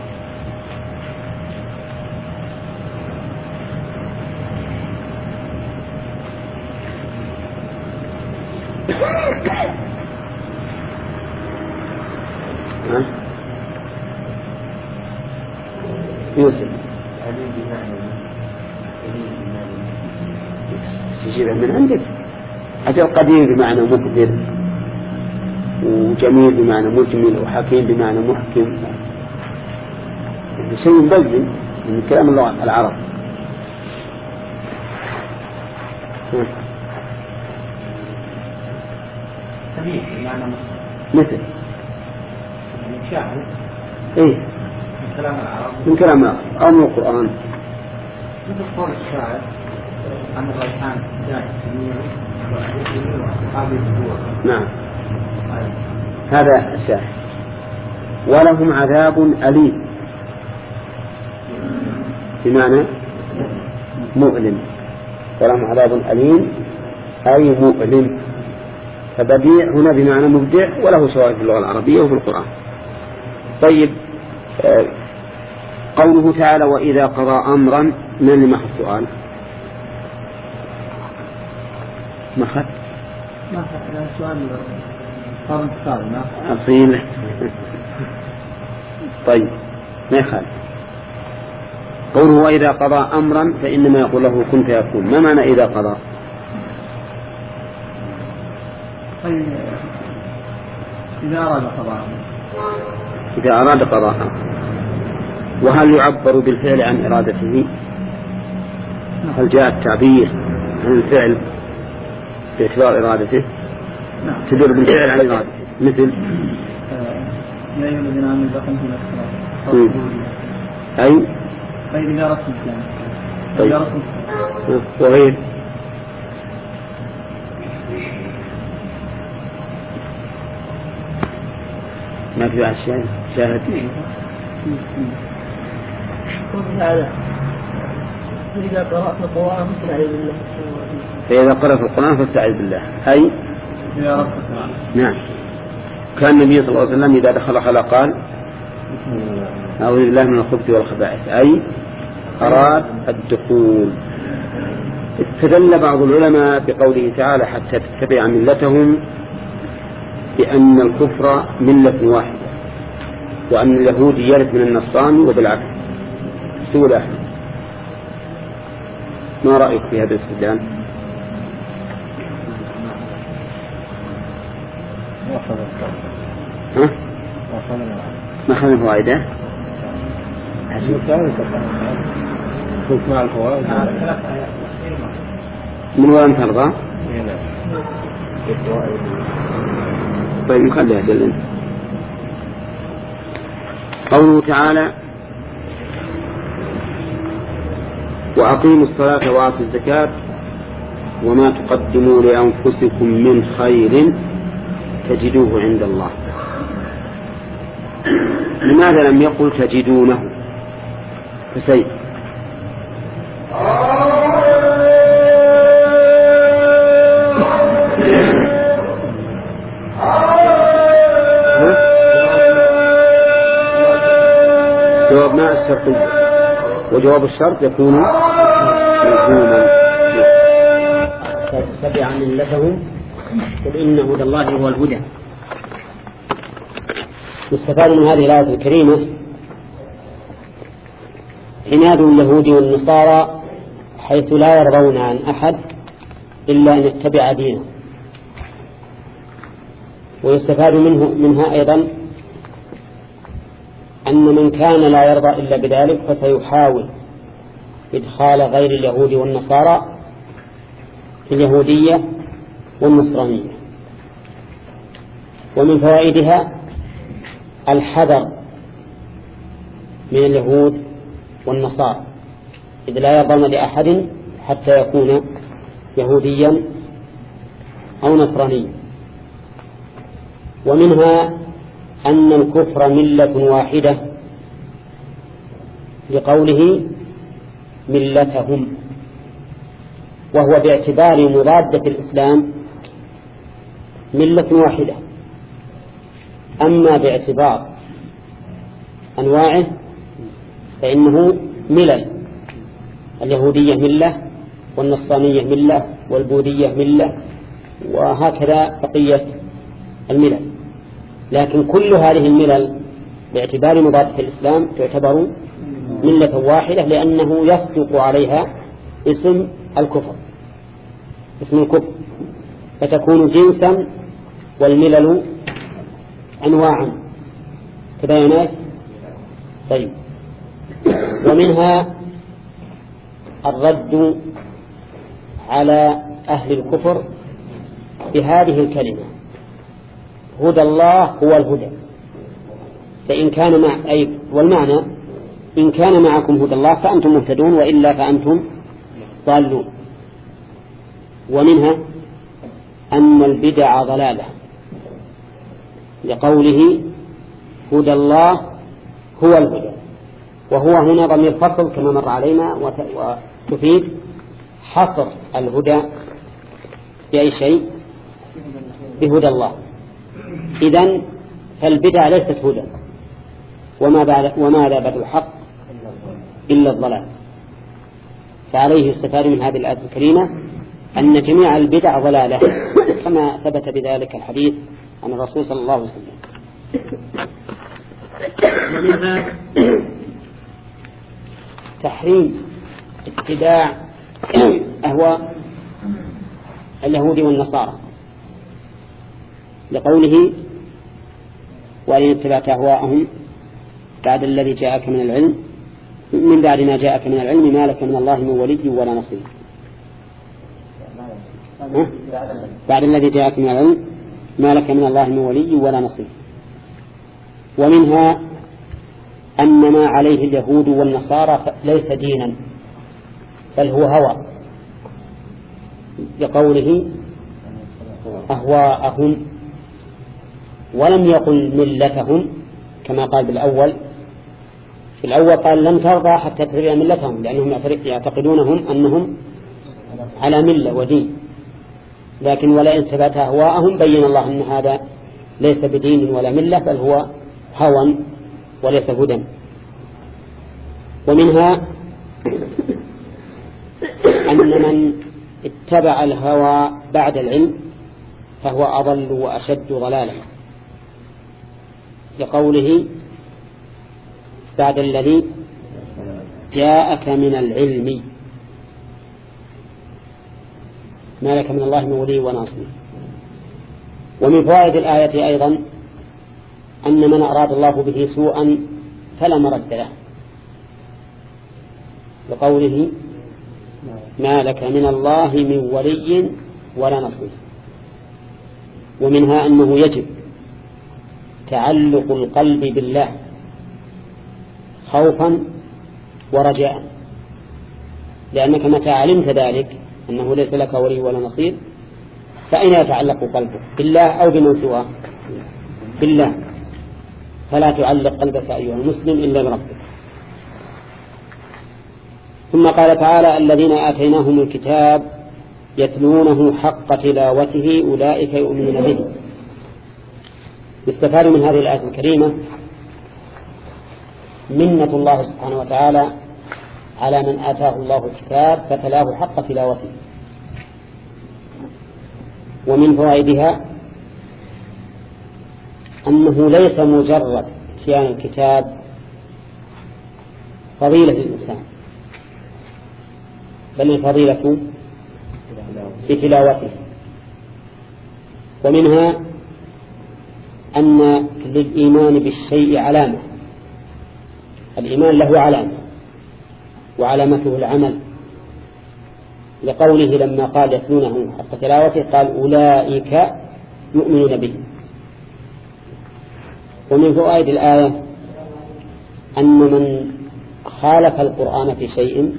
ها؟ يوسف تجيبه من عندك. أجل قديم بمعنى مقدر وجميل بمعنى مجمل وحكيم بمعنى محكم شيء بلد من كلام اللغة العرب. سميع بمعنى مثل شاعر ايه من كلام العرب من كلام العرب أو من القرآن مثل قول الشاعر عن الريحان جاء سميع وأصحابه الدور. نعم هذا الشاعر. ولهم عذاب أليم بمعنى مؤلم. ولهم عذاب أليم أي مؤلم. فبديع هنا بمعنى مبدع وله شواهد في اللغة العربية وفي القرآن. طيب آه قوله تعالى وإذا قضى أمرا من اللي محل السؤال ما خد ما هذا سؤال صار انتقال ما أصيل. طيب ما يخالف. قوله وإذا قضى أمرا فإنما يقول له كن فيكون. ما معنى إذا قضى؟ طيب إذا أراد قضاء إذا أراد قضاء. وهل يعبر بالفعل عن إرادته؟ هل جاء التعبير عن الفعل باعتبار إرادته؟ نعم تدل بالفعل عن إرادته مثل يا أيها الذين آمنوا إذا قمتم إلى الصلاة أي طيب إذا رسم الكلام طيب إذا رسم وغير ما في أشياء شاهد هذا إذا قرأت القرآن فاستعذ بالله. فإذا قرأت القرآن فاستعذ بالله أي يا رب العالمين. نعم. وكان النبي صلى الله عليه وسلم إذا دخل خلا قال أعوذ بالله من الخبث والخبائث، أي أراد الدخول. استدل بعض العلماء بقوله تعالى حتى تتبع ملتهم بأن الكفر ملة واحدة، وأن اليهود يرث من النصراني وبالعكس. سؤال أحمد، ما رأيك في هذا الاستدلال؟ ها؟ ما أخذ فوائده؟ من وين ترضى؟ طيب نخليها دلنا. قوله تعالى وأقيموا الصلاة وآتوا الزكاة وما تقدموا لأنفسكم من خير تجدوه عند الله. لماذا لم يقل تجدونه فسيد؟ جواب ما الشرطية، وجواب الشرط يكون مفهوما. تتبع ملتهم قل إن هدى الله هو الهدى. يستفاد من هذه الآية الكريمة عناد اليهود والنصارى حيث لا يرضون عن أحد إلا أن يتبع دينه. ويستفاد منه منها أيضا أن من كان لا يرضى إلا بذلك فسيحاول إدخال غير اليهود والنصارى في اليهودية والنصرانية. ومن فوائدها الحذر من اليهود والنصارى إذ لا يرضون لأحد حتى يكون يهوديا أو نصرانيا. ومنها أن الكفر ملة واحدة لقوله ملتهم، وهو باعتبار مضادة الإسلام ملة واحدة. أما باعتبار أنواعه فإنه ملل، اليهودية ملة والنصرانية ملة والبوذية ملة وهكذا بقية الملل. لكن كل هذه الملل باعتبار مضادة الإسلام تعتبر ملة واحدة، لأنه يصدق عليها اسم الكفر، اسم الكفر، فتكون جنسا والملل أنواعا كذا يناك. طيب، ومنها الرد على أهل الكفر بهذه الكلمة هدى الله هو الهدى. فإن كان مع أي والمعنى إن كان معكم هدى الله فأنتم مهتدون، وإلا فأنتم ضالون. ومنها أن البدع ضلالة لقوله هدى الله هو الهدى، وهو هنا ضمير فصل كما مر علينا، وتفيد حصر الهدى بأي شيء بهدى الله. إذن فالبدع ليست هدى، وما بعد وماذا بعد الحق إلا الضلال. فعليه استفاد من هذه الآية الكريمة أن جميع البدع ضلالة، كما ثبت بذلك الحديث عن الرسول صلى الله عليه وسلم. ومنها تحريم اتباع أهواء اليهود والنصارى لقوله وإن اتبعت أهواءهم بعد الذي جاءك من العلم من بعد ما جاءك من العلم ما لك من الله من ولي ولا نصير. بعد الذي جاءك من العلم ما لك من الله من ولي ولا نصير. ومنها أن ما عليه اليهود والنصارى ليس دينا بل هو هوى لقوله أهواءهم، ولم يقل ملتهم كما قال بالأول. في الأول قال لن ترضى حتى تتبع ملتهم، لأنهم يعتقدونهم أنهم على ملة ودين، لكن ولئن ثبت أهواءهم بين الله أن هذا ليس بدين ولا ملة، بل هو هوى وليس هدى. ومنها أن من اتبع الهوى بعد العلم فهو أضل وأشد ضلالا، لقوله بعد الذي جاءك من العلم ما لك من الله من ولي وناصر. ومن فوائد الآية أيضا أن من أراد الله به سوءا فلا مرد له، لقوله ما لك من الله من ولي ولا نصير. ومنها أنه يجب تعلق القلب بالله خوفا ورجاء، لأنك متى علمت ذلك أنه ليس لك ولي ولا نصير فأين يتعلق قلبك؟ بالله أو بمن سواه؟ بالله. فلا تعلق قلبك أيها المسلم إلا بربك. ثم قال تعالى الذين آتيناهم الكتاب يتلونه حق تلاوته أولئك يؤمنون به. يستفاد من هذه الآية الكريمة منة الله سبحانه وتعالى على من آتاه الله الكتاب فتلاه حق تلاوته. ومن فوائدها أنه ليس مجرد اتيان الكتاب فضيلة الإنسان، بل الفضيلة في تلاوته. ومنها أن للإيمان بالشيء علامة، الإيمان له علامة وعلامته العمل، لقوله لما قال يتلونه حق تلاوته قال أولئك يؤمنون به. ومن فوائد الآية أن من خالف القرآن في شيء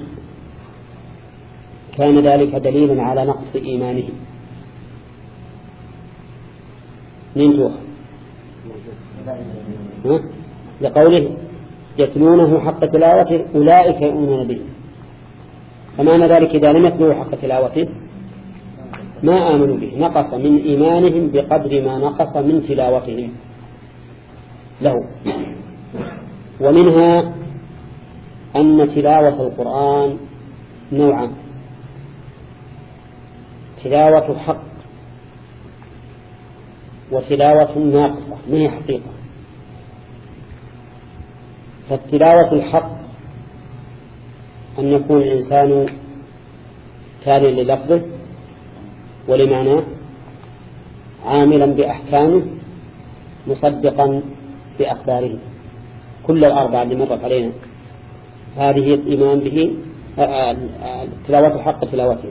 كان ذلك دليلا على نقص إيمانه. ننتوه لقوله يتلونه حق تلاوته أولئك يؤمنون به، فمعنى ذلك إذا لم يتلوه حق تلاوته ما آمنوا به، نقص من إيمانهم بقدر ما نقص من تلاوتهم له. ومنها أن تلاوة القرآن نوعان: تلاوة حق وتلاوة ناقصة ما هي حقيقة. فالتلاوة الحق أن يكون الإنسان تاليا للفظه ولمعناه عاملا بأحكامه مصدقا بأخباره، كل الأربعة اللي مرت علينا هذه الإيمان به تلاوة حق تلاوته.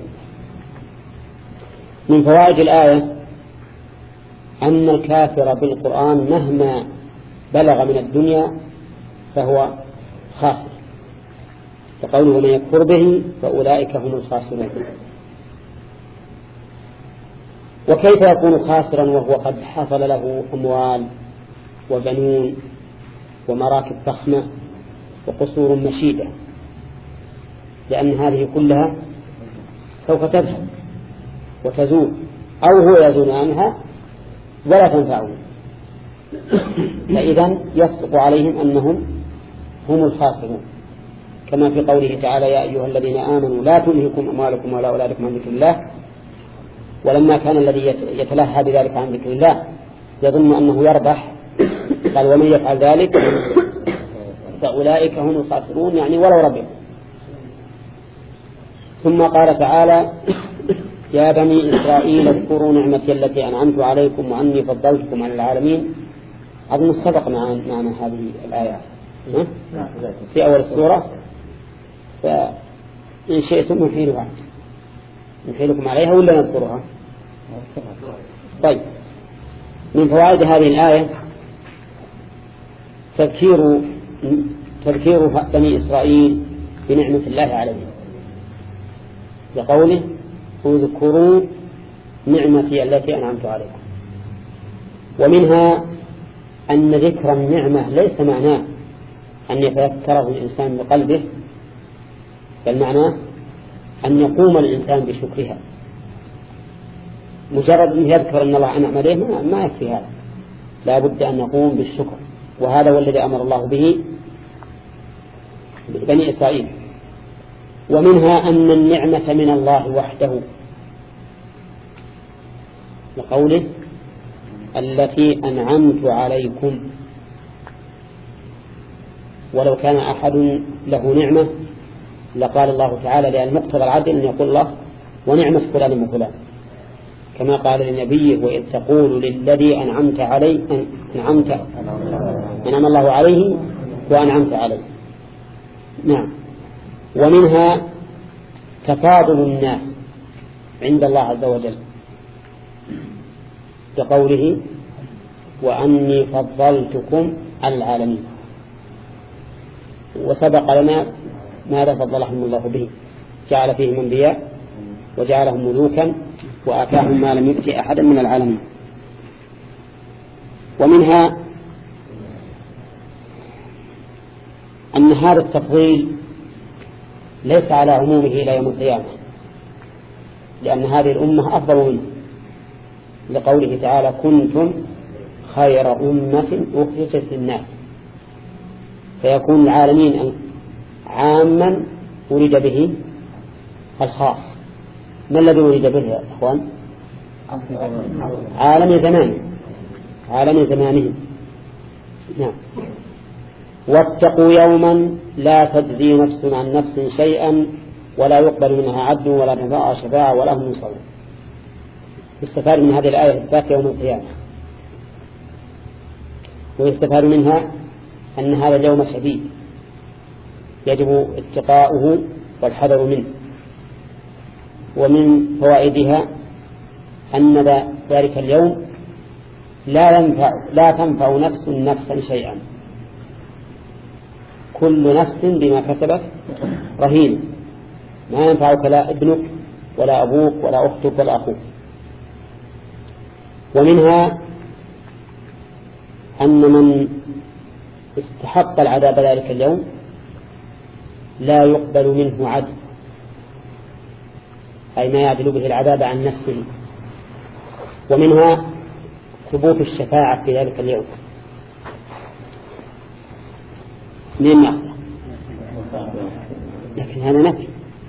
من فوائد الآية أن الكافر بالقرآن مهما بلغ من الدنيا فهو خاسر، فقوله من يكفر به فأولئك هم الخاسرون. وكيف يكون خاسرا وهو قد حصل له أموال وبنون ومراكب ضخمة وقصور مشيدة؟ لأن هذه كلها سوف تذهب وتزول أو هو يزول عنها ولا تنفعه. فإذا يصدق عليهم أنهم هم الخاسرون، كما في قوله تعالى يا أيها الذين آمنوا لا تلهكم أموالكم ولا أولادكم عن ذكر الله. ولما كان الذي يتلهى بذلك عن ذكر الله يظن أنه يربح قال ومن يفعل ذلك فأولئك هم الخاسرون، يعني ولو ربحوا. ثم قال تعالى يا بني إسرائيل اذكروا نعمتي التي أنعمت عليكم وأني فضلتكم على العالمين. أظن سبق معنا هذه الآيات في أول السورة، فإن شئتم نحيلها نحيلكم عليها ولا نذكرها؟ طيب، من فوائد هذه الآية تذكير تذكير بني إسرائيل بنعمة الله عليهم، لقوله اذكروا نعمتي التي أنعمت عليكم. ومنها أن ذكر النعمة ليس معناه أن يتذكره الإنسان بقلبه، بل معناه أن يقوم الإنسان بشكرها. مجرد أن يذكر أن الله أنعم عليه ما يكفي هذا، لا بد أن نقوم بالشكر، وهذا هو الذي أمر الله به بني إسرائيل. ومنها أن النعمة من الله وحده، لقوله التي أنعمت عليكم. ولو كان أحد له نعمة لقال الله تعالى لأن مقتضى العدل أن يقول الله ونعمة فلان وفلان، كما قال لنبيه وإذ تقول للذي أنعمت عليه أنعمت أنعم الله عليه وأنعمت عليه. نعم. ومنها تفاضل الناس عند الله عز وجل بقوله وأني فضلتكم على العالمين. وسبق لنا ماذا فضلهم الله به، جعل فيهم أنبياء وجعلهم ملوكا وآتاهم ما لم يؤتي أحدا من العالمين. ومنها أن هذا التفضيل ليس على عمومه إلى يوم القيامة، لأن هذه الأمة أفضل منه، لقوله تعالى كنتم خير أمة أخرجت للناس، فيكون العالمين عاما أريد به الخاص. ما الذي أريد به يا أخوان؟ عالم زمانه عالم زمانه. نعم. واتقوا يوما لا تجزي نفس عن نفس شيئا ولا يقبل منها عدل ولا تنفعها شفاعة ولا هم ينصرون. يستفاد من هذه الآية إثبات يوم القيامة، ويستفاد منها أن هذا اليوم شديد يجب اتقاؤه والحذر منه. ومن فوائدها أن ذلك اليوم لا ينفع لا تنفع نفس نفسا شيئا، كل نفس بما كسبت رهين، ما ينفعك لا ابنك ولا أبوك ولا أختك ولا أخوك. ومنها أن من استحق العذاب ذلك اليوم لا يقبل منه عدل، أي ما يعدل به العذاب عن نفسه. ومنها ثبوت الشفاعة في ذلك اليوم. من يأخذ؟ لكن هذا نفي،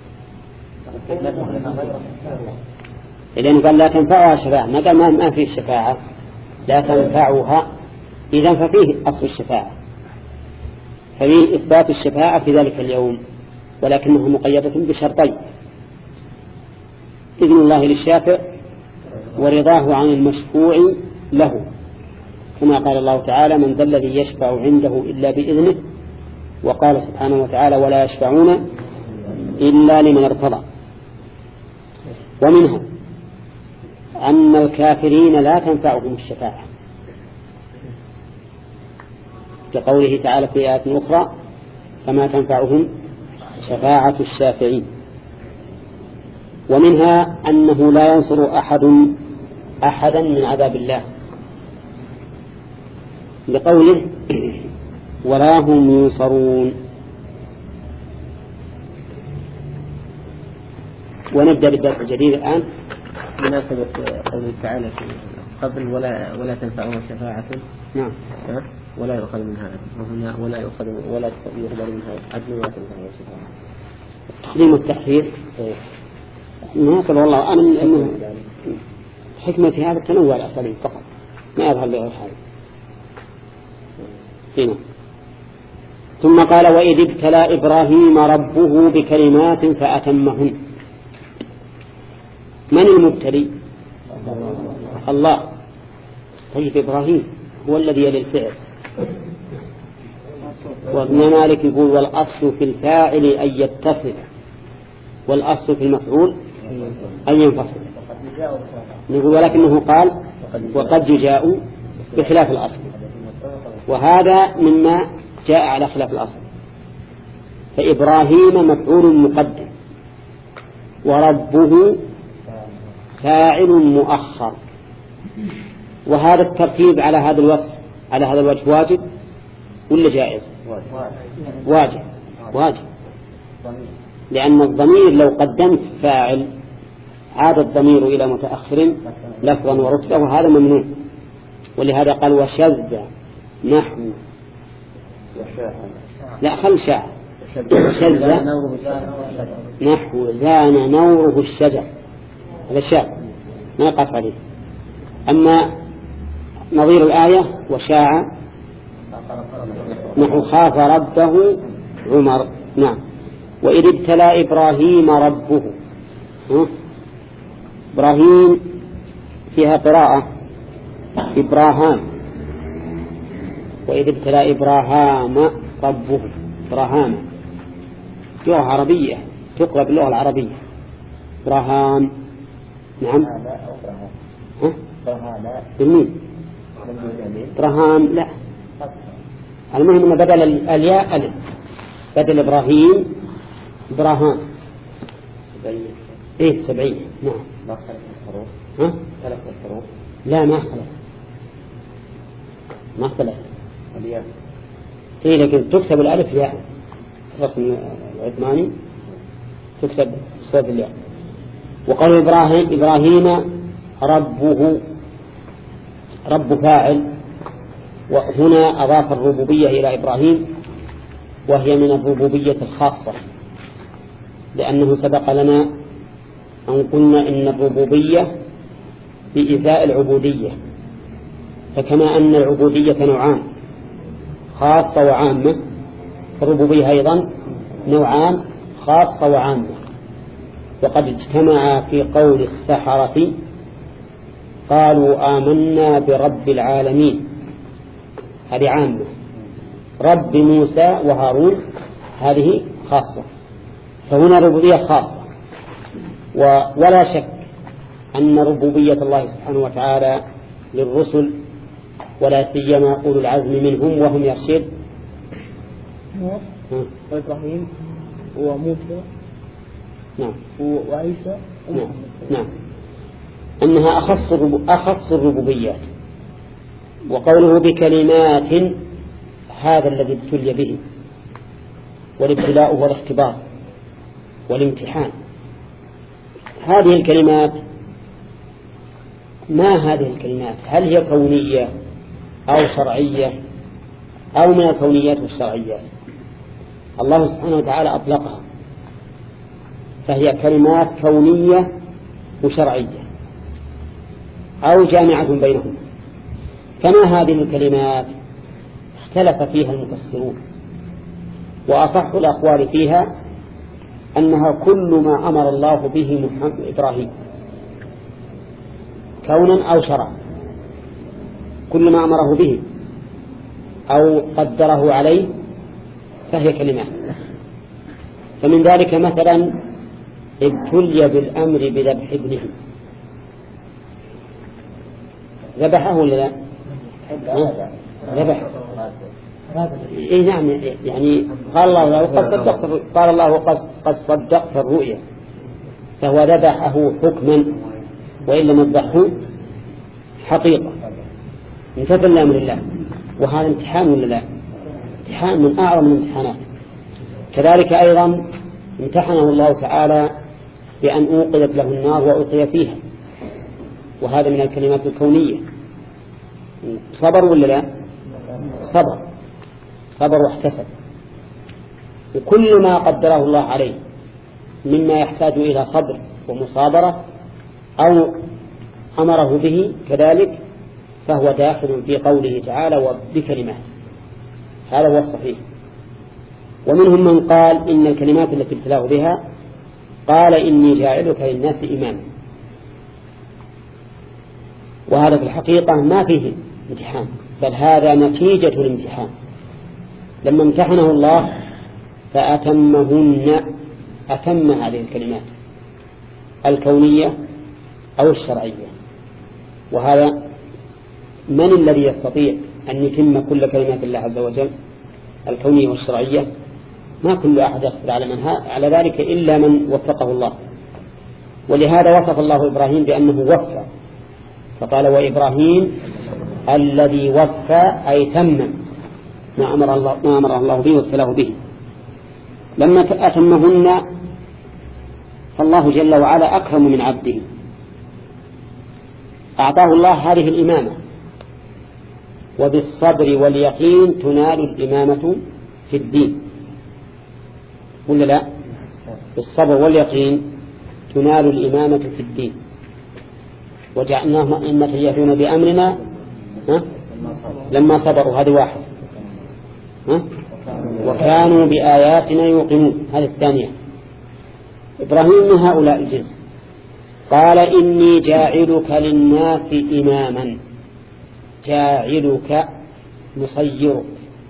لأنه قال لا تنفعها الشفاعة، ما قال ما فيه الشفاعة، لا تنفعها، إذن ففيه أصل الشفاعة، ففيه إثبات الشفاعة في ذلك اليوم، ولكنه مقيدة بشرطين: إذن الله للشافع ورضاه عن المشفوع له، كما قال الله تعالى من ذا الذي يشفع عنده إلا بإذنه، وقال سبحانه وتعالى ولا يشفعون إلا لمن ارتضى. ومنها أن الكافرين لا تنفعهم الشفاعة، كقوله تعالى في آيات أخرى فما تنفعهم شفاعة الشافعين. ومنها أنه لا ينصر أحد أحدا من عذاب الله، لقوله ولا هم ينصرون. ونبدأ بالدرس الجديد الآن. مناسبة قوله تعالى قبل ولا ولا تنفعهم الشفاعة. نعم. ولا يؤخذ منها وهنا ولا يؤخذ ولا يقبل منها عدل ولا تنفعهم الشفاعة. التقديم والتأخير مناسب. والله أنا من حكمة في هذا التنوع الأصلي فقط، ما يظهر له الحال. هنا ثم قال وإذ ابتلى إبراهيم ربه بكلمات فأتمهن. من المبتلي؟ الله. طيب إبراهيم هو الذي يلي الفعل، وابن مالك يقول والأصل في الفاعل أن يتصل، والأصل في المفعول أن ينفصل. نقول ولكنه قال وقد يجاء بخلاف الأصل، وهذا مما جاء على خلاف الأصل. فإبراهيم مفعول مقدم، وربه فاعل مؤخر، وهذا الترتيب على هذا الوجه على هذا الوجه واجب ولا جائز؟ واجب واجب، لأن الضمير لو قدمت فاعل عاد الضمير إلى متأخر لفظا ورتبة، وهذا ممنوع. ولهذا قال وشذ نحو لا خل شاع شذ نحو زان نوره الشجر هذا شاع ما يقاس عليه. أما نظير الآية وشاع نحو خاف ربه عمر. نعم. وإذ ابتلى إبراهيم ربه إبراهيم فيها قراءة إبراهام. وإذ ابتلى إبراهام ربه إبراهام لغة عربية تقرأ باللغة العربية إبراهام. نعم. بالمين إبراهام لا المهم أن بدل الياء ألف بدل إبراهيم إبراهام إيه سبعين. نعم. ما خلف الحروف ها خلف الحروف لا ما خلف ما خلف الياء إيه لكن تكتب الألف ياء رسم العثماني تكتب صوت الياء. وقال إبراهيم إبراهيم ربه رب فاعل وهنا أضاف الربوبية إلى إبراهيم وهي من الربوبية الخاصة لأنه سبق لنا أن قلنا إن الربوبية بإزاء العبودية فكما أن العبودية نوعان خاصة وعامة الربوبية أيضا نوعان خاصة وعامة. وقد اجتمع في قول السحرة قالوا آمنا برب العالمين هذه عامة. رب موسى وهارون هذه خاصة. فهنا ربوبية خاصة ولا شك أن ربوبية الله سبحانه وتعالى للرسل ولا سيما أولو العزم منهم وهم يرشد وإبراهيم وموسى نعم وعيسى نعم. نعم أنها أخص أخص الربوبيات. وقوله بكلمات هذا الذي ابتلي به والابتلاء هو الاختبار والامتحان. هذه الكلمات ما هذه الكلمات هل هي كونية أو شرعية أو من الكونيات والشرعيات؟ الله سبحانه وتعالى أطلقها فهي كلمات كونية وشرعية أو جامعة بينهم. كما هذه الكلمات اختلف فيها المفسرون وأصح الأقوال فيها أنها كل ما أمر الله به إبراهيم كونا أو شرعا كل ما أمره به أو قدره عليه فهي كلمات. فمن ذلك مثلا ابتلي بالأمر بذبح ابنه ذبحه ولا لا؟ ذبح. إيه نعم يعني قال الله له قد صدقت قال الله قد صدقت الرؤيا فهو ذبحه حكما وإن لم يذبحه حقيقة امتثل لأمر الله. وهذا امتحان ولا لا؟ امتحان من أعظم الامتحانات. كذلك أيضا امتحنه الله تعالى بأن أوقدت له النار وألقي فيها وهذا من الكلمات الكونية. صبر ولا لا؟ صبر صبر واحتسب. وكل ما قدره الله عليه مما يحتاج إلى صبر ومصابرة أو أمره به كذلك فهو داخل في قوله تعالى وبكلمات. هذا هو الصحيح. ومنهم من قال إن الكلمات التي ابتلاه بها قال إني جاعلك للناس إماما وهذا في الحقيقة ما فيه امتحان بل هذا نتيجة الامتحان. لما امتحنه الله فأتمهن أتم هذه الكلمات الكونية أو الشرعية. وهذا من الذي يستطيع أن يتم كل كلمات الله عز وجل الكونية والشرعية؟ ما كل أحد يقدر على, من على ذلك إلا من وفقه الله. ولهذا وصف الله إبراهيم بأنه وفى فقال وإبراهيم الذي وفى أي تمم ما أمر الله, ما أمر الله به وابتلاه به. لما أتمهن فالله جل وعلا أكرم من عبده أعطاه الله هذه الإمامة وبالصبر واليقين تنال الإمامة في الدين، ولا لا؟ بالصبر واليقين تنال الإمامة في الدين. وجعلناهم أئمة يهدون بأمرنا ها؟ لما صبروا، هذه واحد، ها؟ وكانوا بآياتنا يوقنون، هذه الثانية. إبراهيم من هؤلاء الجنس. قال إني جاعلك للناس إماما، جاعلك مصيرك،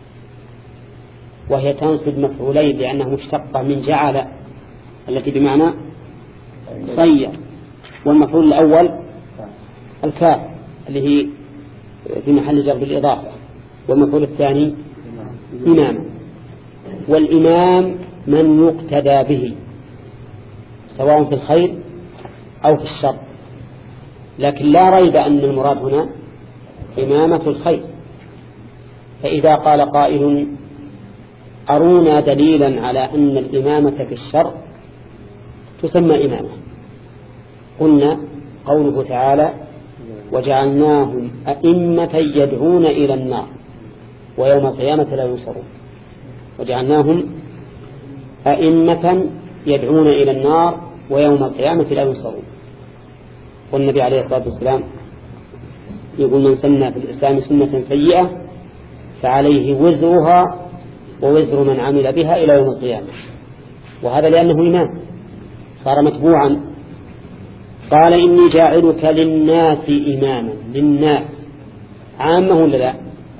وهي تنصب مفعولين لأنها مشتقة من جعل التي بمعنى صير، والمفعول الأول الكاف اللي هي في محل جر بالإضافة، والمفعول الثاني إماما. والإمام من يقتدى به سواء في الخير أو في الشر، لكن لا ريب أن المراد هنا إمامة الخير. فإذا قال قائل أرونا دليلا على أن الإمامة في الشر تسمى إمامة، قلنا قوله تعالى وجعلناهم أئمة يدعون إلى النار ويوم القيامة لا ينصرون. وجعلناهم أئمة يدعون إلى النار ويوم القيامة لا ينصرون. والنبي عليه الصلاة والسلام يقول من سن في الإسلام سنة سيئة فعليه وزرها ووزر من عمل بها إلى يوم القيامة، وهذا لأنه إمام صار متبوعا. قال إني جاعلك للناس إماما، للناس عامة ولا لا؟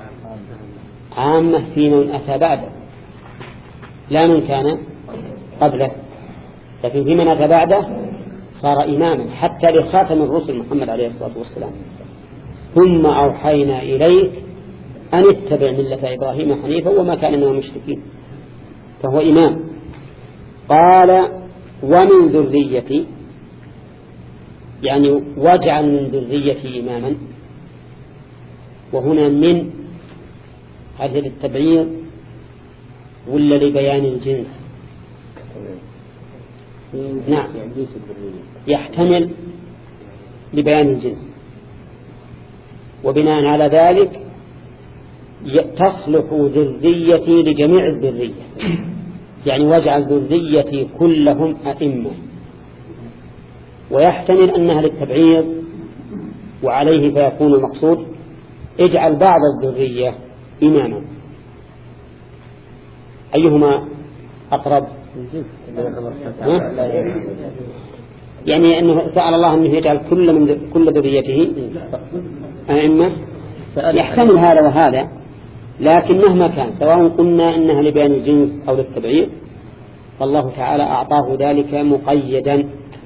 عامة في من أتى بعده، لا من كان قبله، لكن في من أتى بعده صار إماما حتى لخاتم الرسل محمد عليه الصلاة والسلام. ثم أوحينا إليك أن اتبع ملة إبراهيم حنيفا وما كان من المشركين، فهو إمام. قال ومن ذريتي، يعني واجعل من ذريتي إماما، وهنا من هذه للتبعيض ولا لبيان الجنس؟ نعم، يحتمل لبيان الجنس. وبناء على ذلك تصلح ذريتي لجميع الذرية، يعني واجعل ذريتي كلهم أئمة. ويحتمل أنها للتبعيض وعليه فيكون المقصود اجعل بعض الذرية إماما. أيهما أقرب؟ يعني أنه سأل الله أنه يجعل كل من كل ذريته أئمة، يحتمل هذا وهذا، لكن مهما كان سواء قلنا إنها لبيان الجنس أو للتبعيض فالله تعالى أعطاه ذلك مقيدا،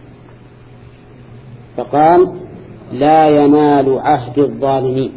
فقال لا ينال عهد الظالمين.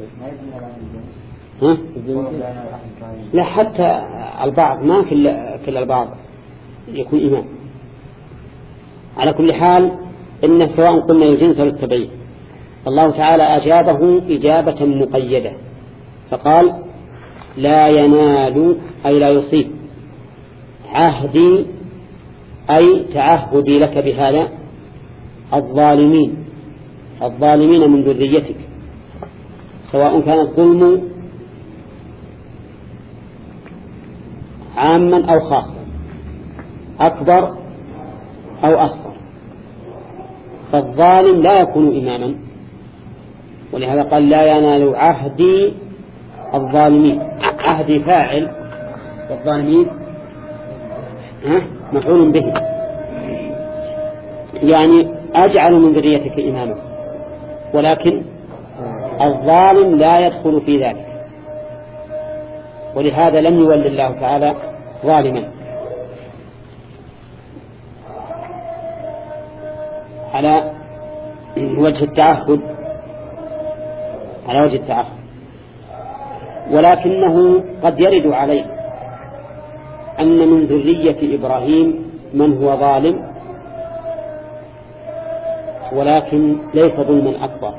ها؟ لا، حتى البعض ما كل كل البعض يكون إمام. على كل حال إن سواء قلنا الجنس أو التبعيض الله تعالى أجابه إجابة مقيدة، فقال لا ينال أي لا يصيب عهدي أي تعهدي لك بهذا الظالمين، الظالمين من ذريتك، سواء كان الظلم عاما أو خاصا، أكبر أو أصغر، فالظالم لا يكون إماما، ولهذا قال لا ينال عهدي الظالمين. عهدي فاعل والظالمين مفعول به، يعني أجعل من ذريتك إماما، ولكن الظالم لا يدخل في ذلك، ولهذا لم يولي الله تعالى ظالما. على وجه التعهد، على وجه التعهد، ولكنه قد يرد عليه أن من ذرية إبراهيم من هو ظالم، ولكن ليس ظلما أكبر،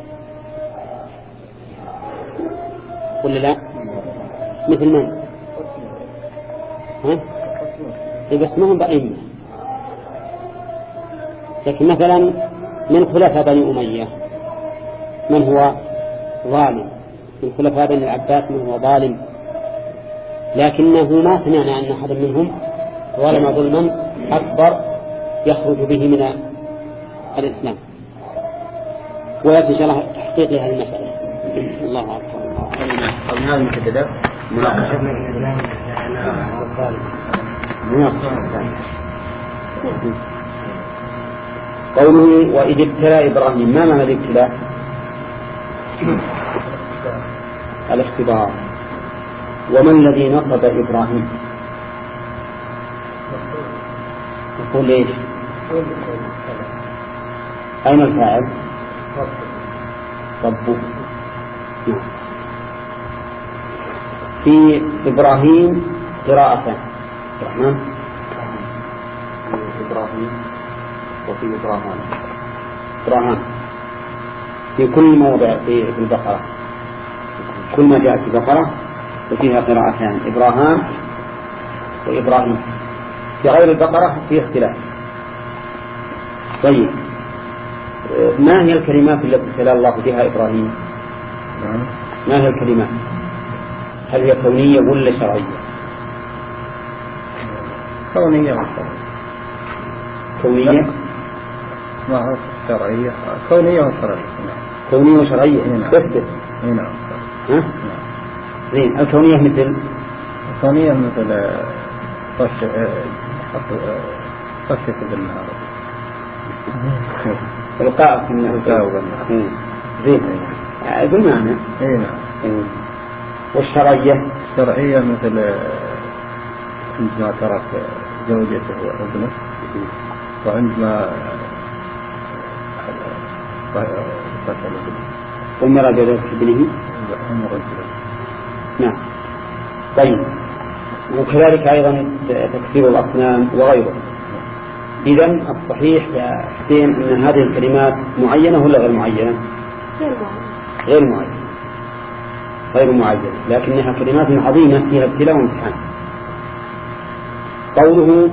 ولا لا؟ مثل من؟ ها؟ بس ما هم بأئمة، لكن مثلا من خلفاء بني أمية من هو ظالم من خلفاء بني العباس من هو ظالم، لكنه ما سمعنا أن أحد منهم ظلم ظلما أكبر يخرج به من الإسلام. ويأتي إن شاء الله تحقيق هذه المسألة. الله أكبر. من هذه المحددات مناقشة قوله وإذ ابتلى إبراهيم، ما معنى الابتلاء؟ الاختبار. وما الذي نصب إبراهيم؟ يقول ليش؟ أين الفاعل؟ ربه. في إبراهيم قراءتان، الرحمن إبراهيم وفي إبراهام إبراهام في كل موضع في البقرة، كل ما جاء في البقرة وفيها قراءتان، إبراهام وإبراهيم. في غير البقرة في اختلاف. طيب ما هي الكلمات التي ابتلى الله بها إبراهيم؟ ما هي الكلمات؟ هل هي كونية ولا شرعية؟ كونية وشرعية. كونية ما هو شرعية. كونية وشرعية. كونية وشرعية. اثبت. نعم. ها؟ زين. الكونية مثل الكونية مثل طش طش بالنهار. القاء في النهار. زين. بالمعنى. اي نعم. والشرعية الشرعية مثل عندما ترك زوجته وابنه، وعندما قتل أمر رجل ابنه. نعم. طيب وكذلك أيضا تكفير الأصنام وغيره. إذن الصحيح يا حسين أن هذه الكلمات معينة ولا غير معينة؟ غير معينة غير معينة، لكنها كلمات عظيمة فيها ابتلاء وامتحان. قوله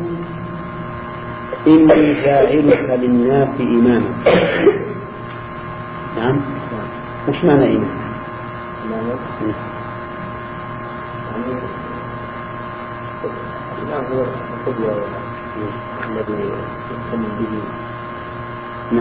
إني جاعلك للناس إماما. نعم. وش معنى إمام؟ الإمام هو القدوة الذي يهتم به. نعم.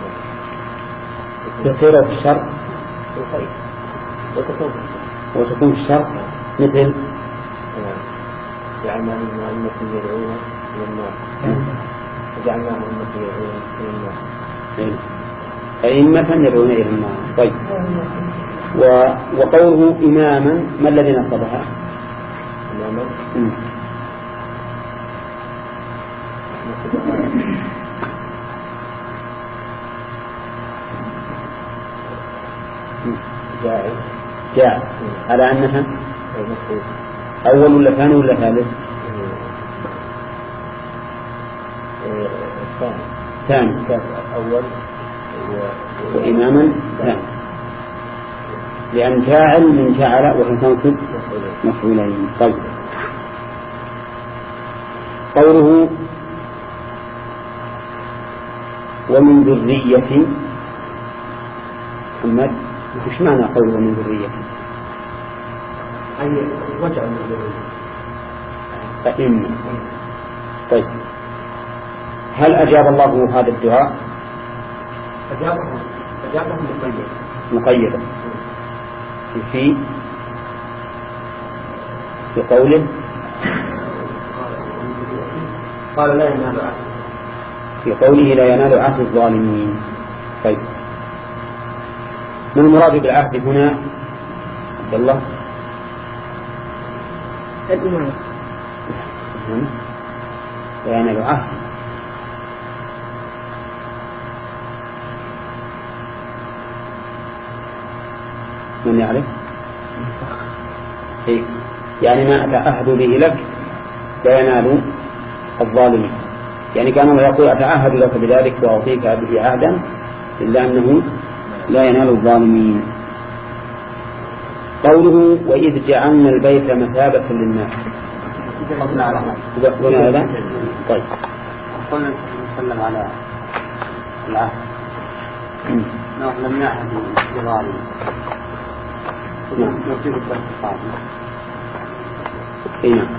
يصير في الشر الخير وتكون وتكون في الشر مثل جعلنا من أئمة يدعون إلى النار وجعلنا أئمة يدعون إلى النار. أئمة يدعون إلى النار. طيب و... وقوله إماما ما الذي نصبها؟ إماما جاء جاء على أنها أول ولا ثاني ولا ثالث؟ ثاني. أول وإماما ثاني، لأن جاعل من جعل وحسنت مفعولين. طيب قوله ومن ذرية محمد، وش معنى قوله من ذرية؟ أي وجع من ذرية. فإن. طيب هل أجاب الله هذا الدعاء؟ أجابه أجابه مقيد مقيدا في في قوله قال لا ينال عهد، في قوله لا ينال عهد الظالمين. طيب ما المراد بالعهد هنا عبد الله؟ الإيمان. لا ينال عهد من يعرف؟ إيه؟ يعني ما أتعهد به لك لا ينال الظالمين، يعني كان الله يقول أتعهد لك بذلك وأعطيك به عهدا إلا أنه لا ينال الظالمين. قوله وإذ جعلنا البيت مثابة للناس. قلنا على قلنا هذا. طيب قلنا نتكلم على العهد. نحن لم نعهد بظالم. نعم. نرتيب الصعب. اي نعم.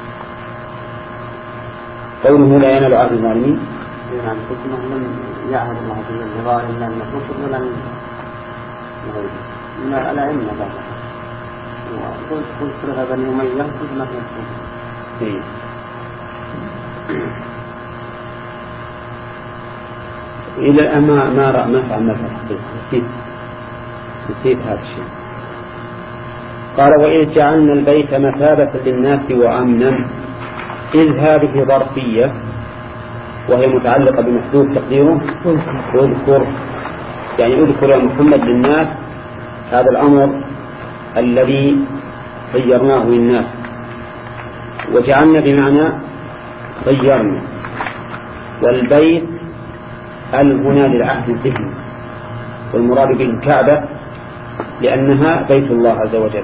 قوله لا ينال عهد الظالمين. يعني حكمه لم يعهد الله عز وجل ظالم لا من الرسل ولا من غيره من الأئمة بعضها. وقلت قلت لها بني أمية قلت ما تنسون. إلى الآن ما ما رأى ما فعل مثل حقيقة نسيت نسيت هذا الشيء. قال وإذ جعلنا البيت مثابة للناس وأمنا، إذ هذه ظرفية وهي متعلقة بمحدود تقديره اذكر، يعني اذكر يا محمد للناس هذا الأمر الذي غيرناه للناس. وجعلنا بمعنى غيرنا، والبيت ال هنا للعهد الذهني، والمراد به الكعبة لأنها بيت الله عز وجل،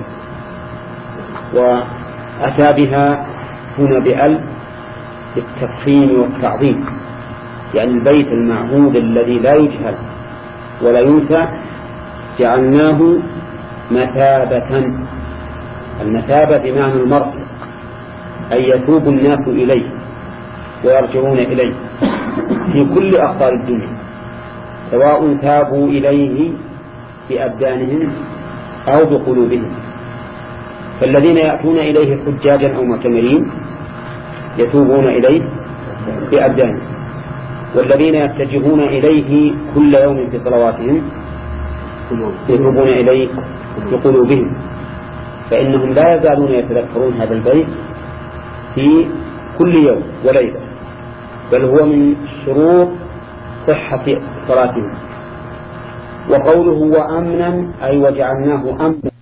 وأتى بها هنا بأل بالتفخيم والتعظيم، يعني البيت المعهود الذي لا يجهل ولا ينسى جعلناه مثابة. المثابة بمعنى المرء، أي يتوب الناس إليه ويرجعون إليه في كل أقطار الدنيا، سواء تابوا إليه بأبدانهم أو بقلوبهم. فالذين يأتون إليه حجاجا أو معتمرين يتوبون إليه بأبدانهم، والذين يتجهون إليه كل يوم في صلواتهم يتوبون إليه بقلوبهم، فإنهم لا يزالون يتذكرون هذا البيت في كل يوم وليلة، بل هو من شروط صحة صلاتهم. وقوله وأمنا أي وجعلناه أمنا